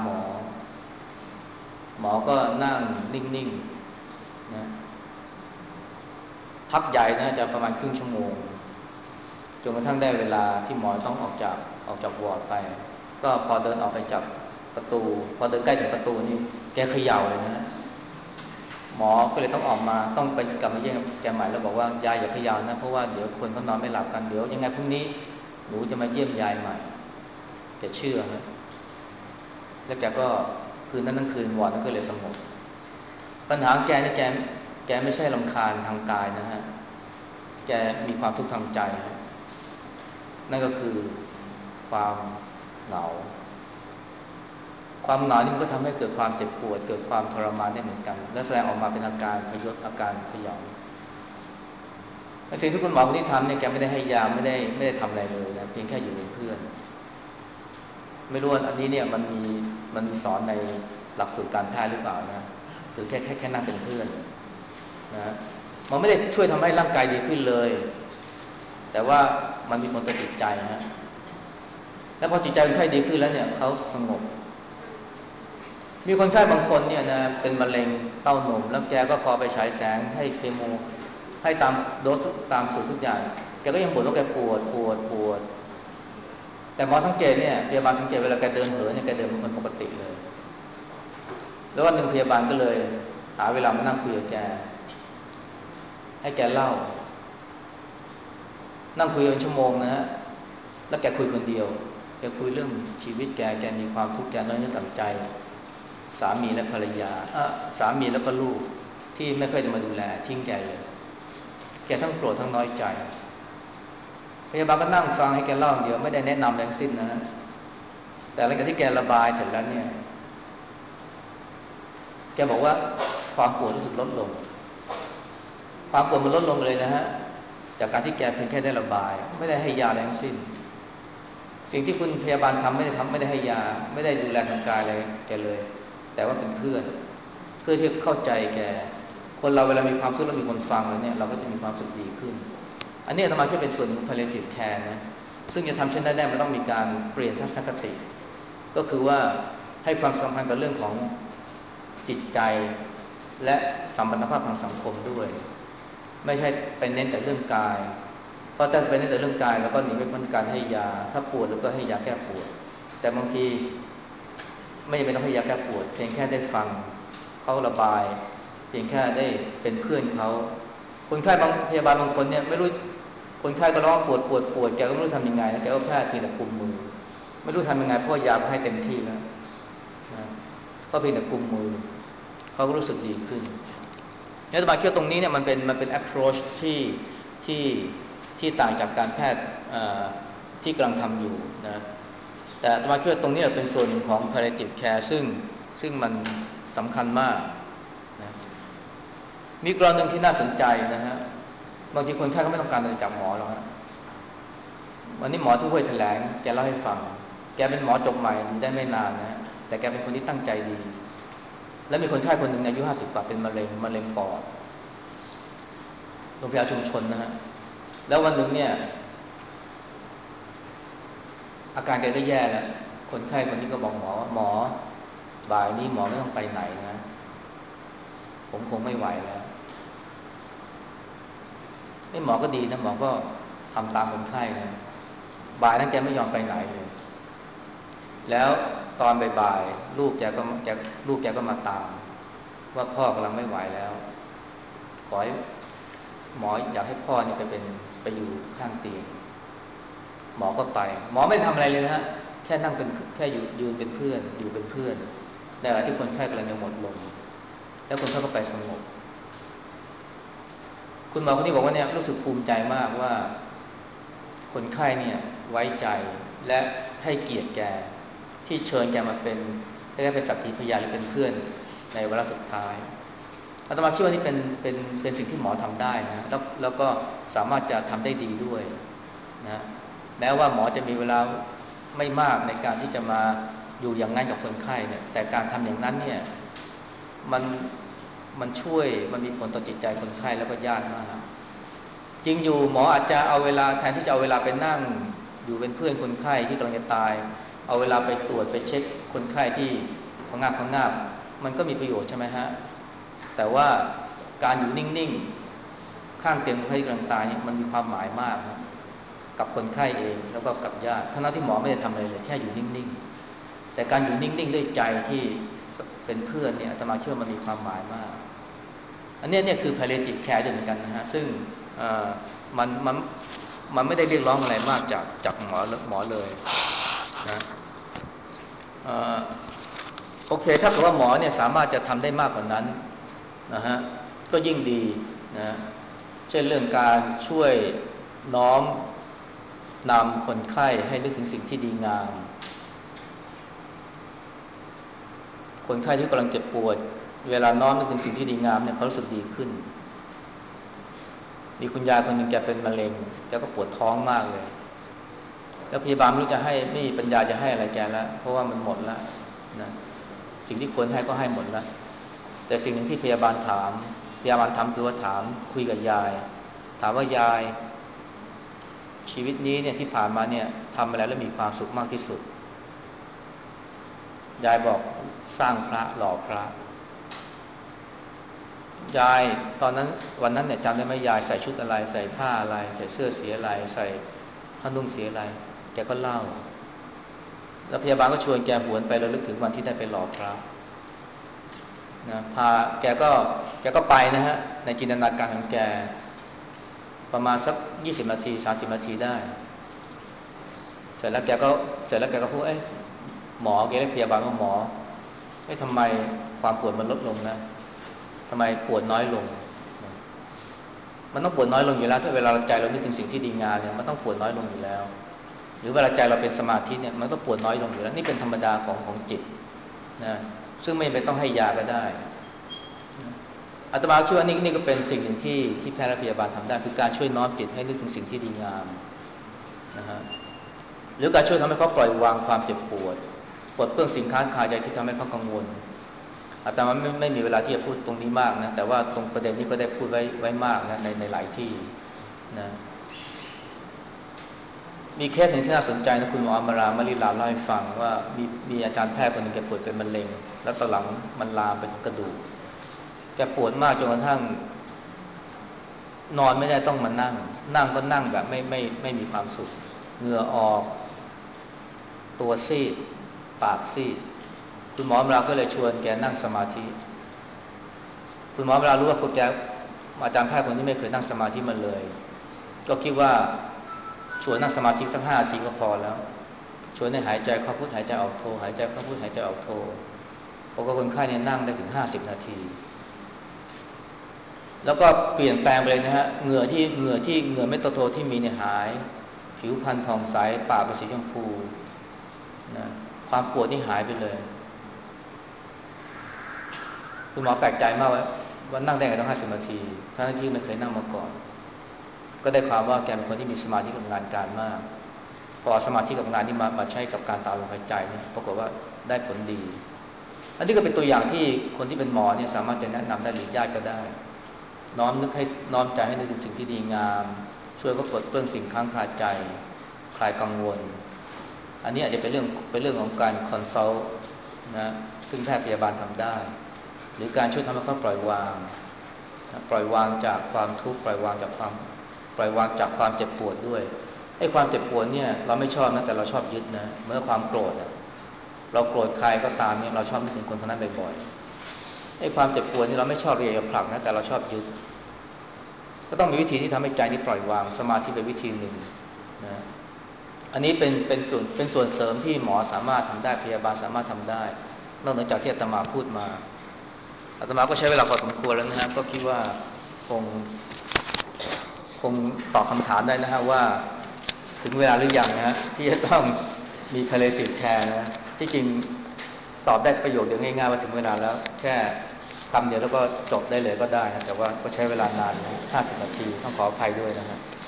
หมอก็นั่งนิ่งๆนะพักใหญ่นะจะประมาณครึ่งชั่วโมงจนกระทั่งได้เวลาที่หมอต้องออกจากวอร์ดไปก็พอเดินออกไปจากประตูพอเดินใกล้ถึงประตูนี่แกเขย่าเลยนะหมอก็เลยต้องออกมาต้องไปกลับมาเยี่ยมแกใหม่แล้วบอกว่ายายอย่าเขย่านะเพราะว่าเดี๋ยวคนเขานอนไม่หลับกันเดี๋ยวยังไงพรุ่งนี้หนูจะมาเยี่ยมยายใหม่แกเชื่อฮะแล้วแกก็คืนนั้นทั้งคืนวอร์ดนั้นก็เลยสงบปัญหาแกนี่แกไม่ใช่รำคาญทางกายนะฮะแกมีความทุกข์ทางใจนั่นก็คือความเหงาความเหงานี่มันก็ทำให้เกิดความเจ็บปวดเกิดความทรมานได้เหมือนกันและแสดงออกมาเป็นอาการพยศอาการขยองสิ่งที่คุณหมอคนนี้ทำเนี่ยแกไม่ได้ให้ยาไม่ได้ทำอะไรเลยนะเพียงแค่อยู่เป็นเพื่อนไม่รู้ว่าอันนี้เนี่ยมันมีสอนในหลักสูตรการแพทย์หรือเปล่านะหรือแค่นั่งเป็นเพื่อนนะมันไม่ได้ช่วยทำให้ร่างกายดีขึ้นเลยแต่ว่ามันมีผลต่อจิตใจฮะแล้วพอจิตใจคนไข้ดีขึ้นแล้วเนี่ยเขาสงบมีคนไข้บางคนเนี่ยนะเป็นมะเร็งเต้านมแล้วแกก็พอไปฉายแสงให้เคมีให้ตามโดสตามสูตรทุกอย่างแกก็ยังบ่นว่าแกปวดแต่หมอสังเกตเนี่ยพยาบาลสังเกตเวลาแกเดินเหินเนี่ยแกเดินเป็นคนปกติเลยแล้ววันหนึ่งพยาบาลก็เลยหาเวลามานั่งคุยกับแกให้แกเล่านั่งคุยกันชั่วโมงนะฮะแล้วแกคุยคนเดียวแกคุยเรื่องชีวิตแกมีความทุกข์แกน้อยเนื้อต่ำใจสามีและภรรยาสามีแล้วก็ลูกที่ไม่ค่อยจะมาดูแลทิ้งแกเลยแกทั้งโกรธทั้งน้อยใจพยาบาลก็นั่งฟังให้แกเล่าเดียวไม่ได้แนะนำอะไรทั้งสิ้นนะแต่หลังจากที่แกระบายเสร็จแล้วเนี่ยแกบอกว่าความปวดรู้สึกลดลงความปวดมันลดลงเลยนะฮะจากการที่แกเพียงแค่ได้ระบายไม่ได้ให้ยาอะไรทั้งสิ้นสิ่งที่คุณพยาบาลทำไม่ได้ให้ยาไม่ได้ดูแลทางกายอะไรแกเลยแต่ว่าเป็นเพื่อนเพื่อที่เข้าใจแกคนเราเวลามีความทุกข์แล้วมีคนฟังแล้วเนี่ยเราก็จะมีความสุขดีขึ้นอันนี้อาตมาคิดเป็นส่วนหนึ่งของ palliative care นะซึ่งจะทำเช่นนั้นได้มันต้องมีการเปลี่ยนทัศนคติก็คือว่าให้ความสำคัญกับเรื่องของจิตใจและสัมพันธภาพทางสังคมด้วยไม่ใช่ไปเน้นแต่เรื่องกายเพราะถ้าไปเน้นแต่เรื่องกายแล้วก็หนีไม่พ้นการให้ยาถ้าปวดแล้วก็ให้ยาแก้ปวดแต่บางทีไม่จำเป็นต้องให้ยาแก้ปวดเพียงแค่ได้ฟังเขาระบายเพียงแค่ได้เป็นเพื่อนเขาคนไข้บางพยาบาลบางคนเนี่ยไม่รู้คนไข้ก็ร้องปวดแกก็ไม่รู้ทำยังไงนะแกก็แพทย์ทีละกุมมือไม่รู้ทำยังไงเพราะยาให้เต็มที่แล้วนะก็เพียงแต่กุมมือเขาก็รู้สึกดีขึ้นนี่อาตมาคิดว่าตรงนี้เนี่ยมันเป็น approach ที่ที่ต่างจากการแพทย์ที่กำลังทำอยู่นะแต่อาตมาคิดว่าตรงนี้เป็นส่วนหนึ่งของ palliative care ซึ่งมันสำคัญมากนะมีกรณีหนึ่งที่น่าสนใจนะฮะบางทีคนไข้ก็ไม่ต้องการอะไรจากหมอหรอกวันนี้หมอที่ห้วยแถลงแกเล่าให้ฟังแกเป็นหมอจบใหม่ได้ไม่นานนะแต่แกเป็นคนที่ตั้งใจดีและมีคนไข้คนหนึ่งอายุ50 กว่าเป็นมะเร็งปอดโรงพยาบาลชุมชนนะฮะแล้ววันหนึ่งเนี่ยอาการแกก็แย่แล้วคนไข้คนนี้ก็บอกหมอว่าหมอบ่ายนี้หมอไม่ต้องไปไหนนะผมคงไม่ไหวแล้วไอ้หมอก็ดีนะหมอก็ทำตามคนไข้นะบ่ายนั้นแกไม่ยอมไปไหนเลยแล้วตอนบ่ายๆลูกแกก็มาตามว่าพ่อกำลังไม่ไหวแล้วขอให้หมออยากให้พ่อนี่ไปอยู่ข้างเตียงหมอก็ไปหมอไม่ทำอะไรเลยนะฮะแค่นั่งเป็นแค่ยืนเป็นเพื่อนอยู่เป็นเพื่อนในขณะที่คนไข้กำลังจะหมดลมแล้วคนไข้ก็ไปสงบคุณหมอคนนี้บอกว่าเนี่ยรู้สึกภูมิใจมากว่าคนไข้เนี่ยไว้ใจและให้เกียรติแกที่เชิญแกมาเป็นแค่เป็นสักขีพยานหรือเป็นเพื่อนในวาระสุดท้ายอาตมาคิดว่านี่เป็นสิ่งที่หมอทำได้นะแล้วก็สามารถจะทำได้ดีด้วยนะแม้ว่าหมอจะมีเวลาไม่มากในการที่จะมาอยู่อย่างนั้นกับคนไข้เนี่ยแต่การทำอย่างนั้นเนี่ยมันมันช่วยมันมีผลต่อจิตใจคนไข้แล้วก็ญาติมากจริงอยู่หมออาจจะเอาเวลาแทนที่จะเอาเวลาไปนั่งอยู่เป็นเพื่อนคนไข้ที่กำลังจะตายเอาเวลาไปตรวจไปเช็คคนไข้ที่พงาบมันก็มีประโยชน์ใช่ไหมฮะแต่ว่าการอยู่นิ่งๆข้างเตียงคนไข้ที่กำลังตายนี่มันมีความหมายมากนะกับคนไข้เองแล้วก็กับญาติทั้งที่หมอไม่ได้ทำอะไรเลยแค่อยู่นิ่งๆแต่การอยู่นิ่งๆด้วยใจที่เป็นเพื่อนเนี่ยอาตมาเชื่อมันมีความหมายมากอันนี้เนี่ยคือ palliative care ด้วยเหมือนกันนะฮะซึ่งมันมันมันไม่ได้เรียกร้องอะไรมากจากหมอเลยนะโอเคถ้าเกิดว่าหมอเนี่ยสามารถจะทำได้มากกว่านั้นนะฮะก็ยิ่งดีนะเช่นเรื่องการช่วยน้อมนำคนไข้ให้นึกถึงสิ่งที่ดีงามคนไข้ที่กำลังเจ็บปวดเวลาน้อมนึกถึงสิ่งที่ดีงามเนี่ยเขารู้สึกดีขึ้นมีคุณยายคนหนึ่งแกเป็นมะเร็งแกก็ปวดท้องมากเลยแล้วพยาบาลไม่รู้จะให้ไม่มีปัญญาจะให้อะไรแกแล้วเพราะว่ามันหมดแล้วนะสิ่งที่ควรให้ก็ให้หมดแล้วแต่สิ่งหนึ่งที่พยาบาลทำคือว่าถามคุยกับยายถามว่ายายชีวิตนี้เนี่ยที่ผ่านมาเนี่ยทำอะไรแล้วมีความสุขมากที่สุดยายบอกสร้างพระหล่อพระยายตอนนั้นวันนั้นเนี่ยจำได้ไหมยายใส่ชุดอะไรใส่ผ้าอะไรใส่เสื้อสีอะไรใส่ผ้านุ่งสีอะไรแกก็เล่าแล้วพยาบาลก็ชวนแกหวนไประลึกถึงวันที่ได้ไปหล่อพระนะพาแกก็ไปนะฮะในจินตนาการของแกประมาณสัก20 นาที30 นาทีได้เสร็จแล้วแกก็พูดหมอแกเรียกพยาบาลว่าหมอทำไมความปวดมันลดลงนะทำไมปวดน้อยลงมันต้องปวดน้อยลงอยู่แล้วถ้าเวลาใจเรานึกถึงสิ่งที่ดีงามเนี่ยมันต้องปวดน้อยลงอยู่แล้วหรือเวลาใจเราเป็นสมาธิเนี่ยมันก็ปวดน้อยลงอยู่แล้วนี่เป็นธรรมดาของจิตนะซึ่งไม่จำเป็นต้องให้ยาก็ได้อาตมาคิดว่านี่ก็เป็นสิ่งหนึ่งที่แพทย์และพยาบาลทำได้คือการช่วยน้อมจิตให้นึกถึงสิ่งที่ดีงามนะฮะหรือการช่วยทำให้เขาปล่อยวางความเจ็บปวดปลดเปลื้องสิ่งค้างคาใจที่ทำให้เขากังวลอาตมาไม่มีเวลาที่จะพูดตรงนี้มากนะแต่ว่าตรงประเด็นนี้ก็ได้พูดไว้มากนะในหลายที่นะมีเคสหนึ่งที่น่าสนใจนะคุณหมออมรามลิลาเล่าให้ฟังว่ามีอาจารย์แพทย์คนหนึ่งแกป่วยเป็นมะเร็งแล้วตอนหลังมันลามไปถึงกระดูกแกปวดมากจนกระทั่งนอนไม่ได้ต้องมานั่งก็นั่งแบบไม่มีความสุขเหงื่อออกตัวซีดปากซีดคุณหมออมราก็เลยชวนแกนั่งสมาธิคุณหมออมรารู้ว่าแกอาจารย์แพทย์คนนี้ไม่เคยนั่งสมาธิมาเลยก็คิดว่าชวนนั่งสมาธิสัก5 นาทีก็พอแล้วชวนให้หายใจเข้าพุทหายใจออกโทหายใจเข้าพุทหายใจออกโทปรากฏคนไข้เนี่ยนั่งได้ถึง50 นาทีแล้วก็เปลี่ยนแปลงไปเลยนะฮะเหงื่อเม็ดโตๆที่มีเนี่ยหายผิวพรรณผ่องใสปากเป็นสีชมพูนะความปวดนี่หายไปเลยคุณหมอแปลกใจมากว่านั่งได้ไงต้อง50 นาทีทั้งที่ไม่เคยนั่งมาก่อนก็ได้ความว่าแกเป็นคนที่มีสมาธิกับงานการมากพอสมาธิกับงานที่มาใช้กับการตามลมหายใจเนี่ยปรากฏว่าได้ผลดีอันนี้ก็เป็นตัวอย่างที่คนที่เป็นหมอเนี่ยสามารถจะแนะนำได้หรือญาติก็ได้น้อมใจให้นึกถึงสิ่งที่ดีงามช่วยก็ปลดเปลื้องสิ่งค้างคาใจคลายกังวลอันนี้อาจจะเป็นเรื่องของการคอนซัลท์นะซึ่งแพทย์พยาบาลทำได้หรือการช่วยทำให้เขาปล่อยวางจากความทุกข์ปล่อยวางจากความเจ็บปวดด้วยไอ้ความเจ็บปวดเนี่ยเราไม่ชอบนะแต่เราชอบยึดนะเมื่อความโกรธเราโกรธใครก็ตามเนี่ยเราชอบนึกถึงคนคนนั้นบ่อยๆไอ้ความเจ็บปวดนี่เราไม่ชอบเรียกผลักนะแต่เราชอบยึดก็ต้องมีวิธีที่ทำให้ใจนี้ปล่อยวางสมาธิเป็นวิธีหนึ่งนะอันนี้เป็นส่วนเสริมที่หมอสามารถทำได้พยาบาลสามารถทำได้นอกจากที่อาตมาพูดมาอาตมาก็ใช้เวลาพอสมควรแล้วนะฮะก็คิดว่าคงคงตอบคำถามได้นะฮะว่าถึงเวลาหรือยังนะฮะที่จะต้องมี palliative care นะที่จริงตอบได้ประโยคเดียวง่ายๆว่าถึงเวลาแล้วแค่คำเดียวแล้วก็จบได้เลยก็ได้นะแต่ว่าก็ใช้เวลานาน50 นาทีต้องขออภัยด้วยนะฮะ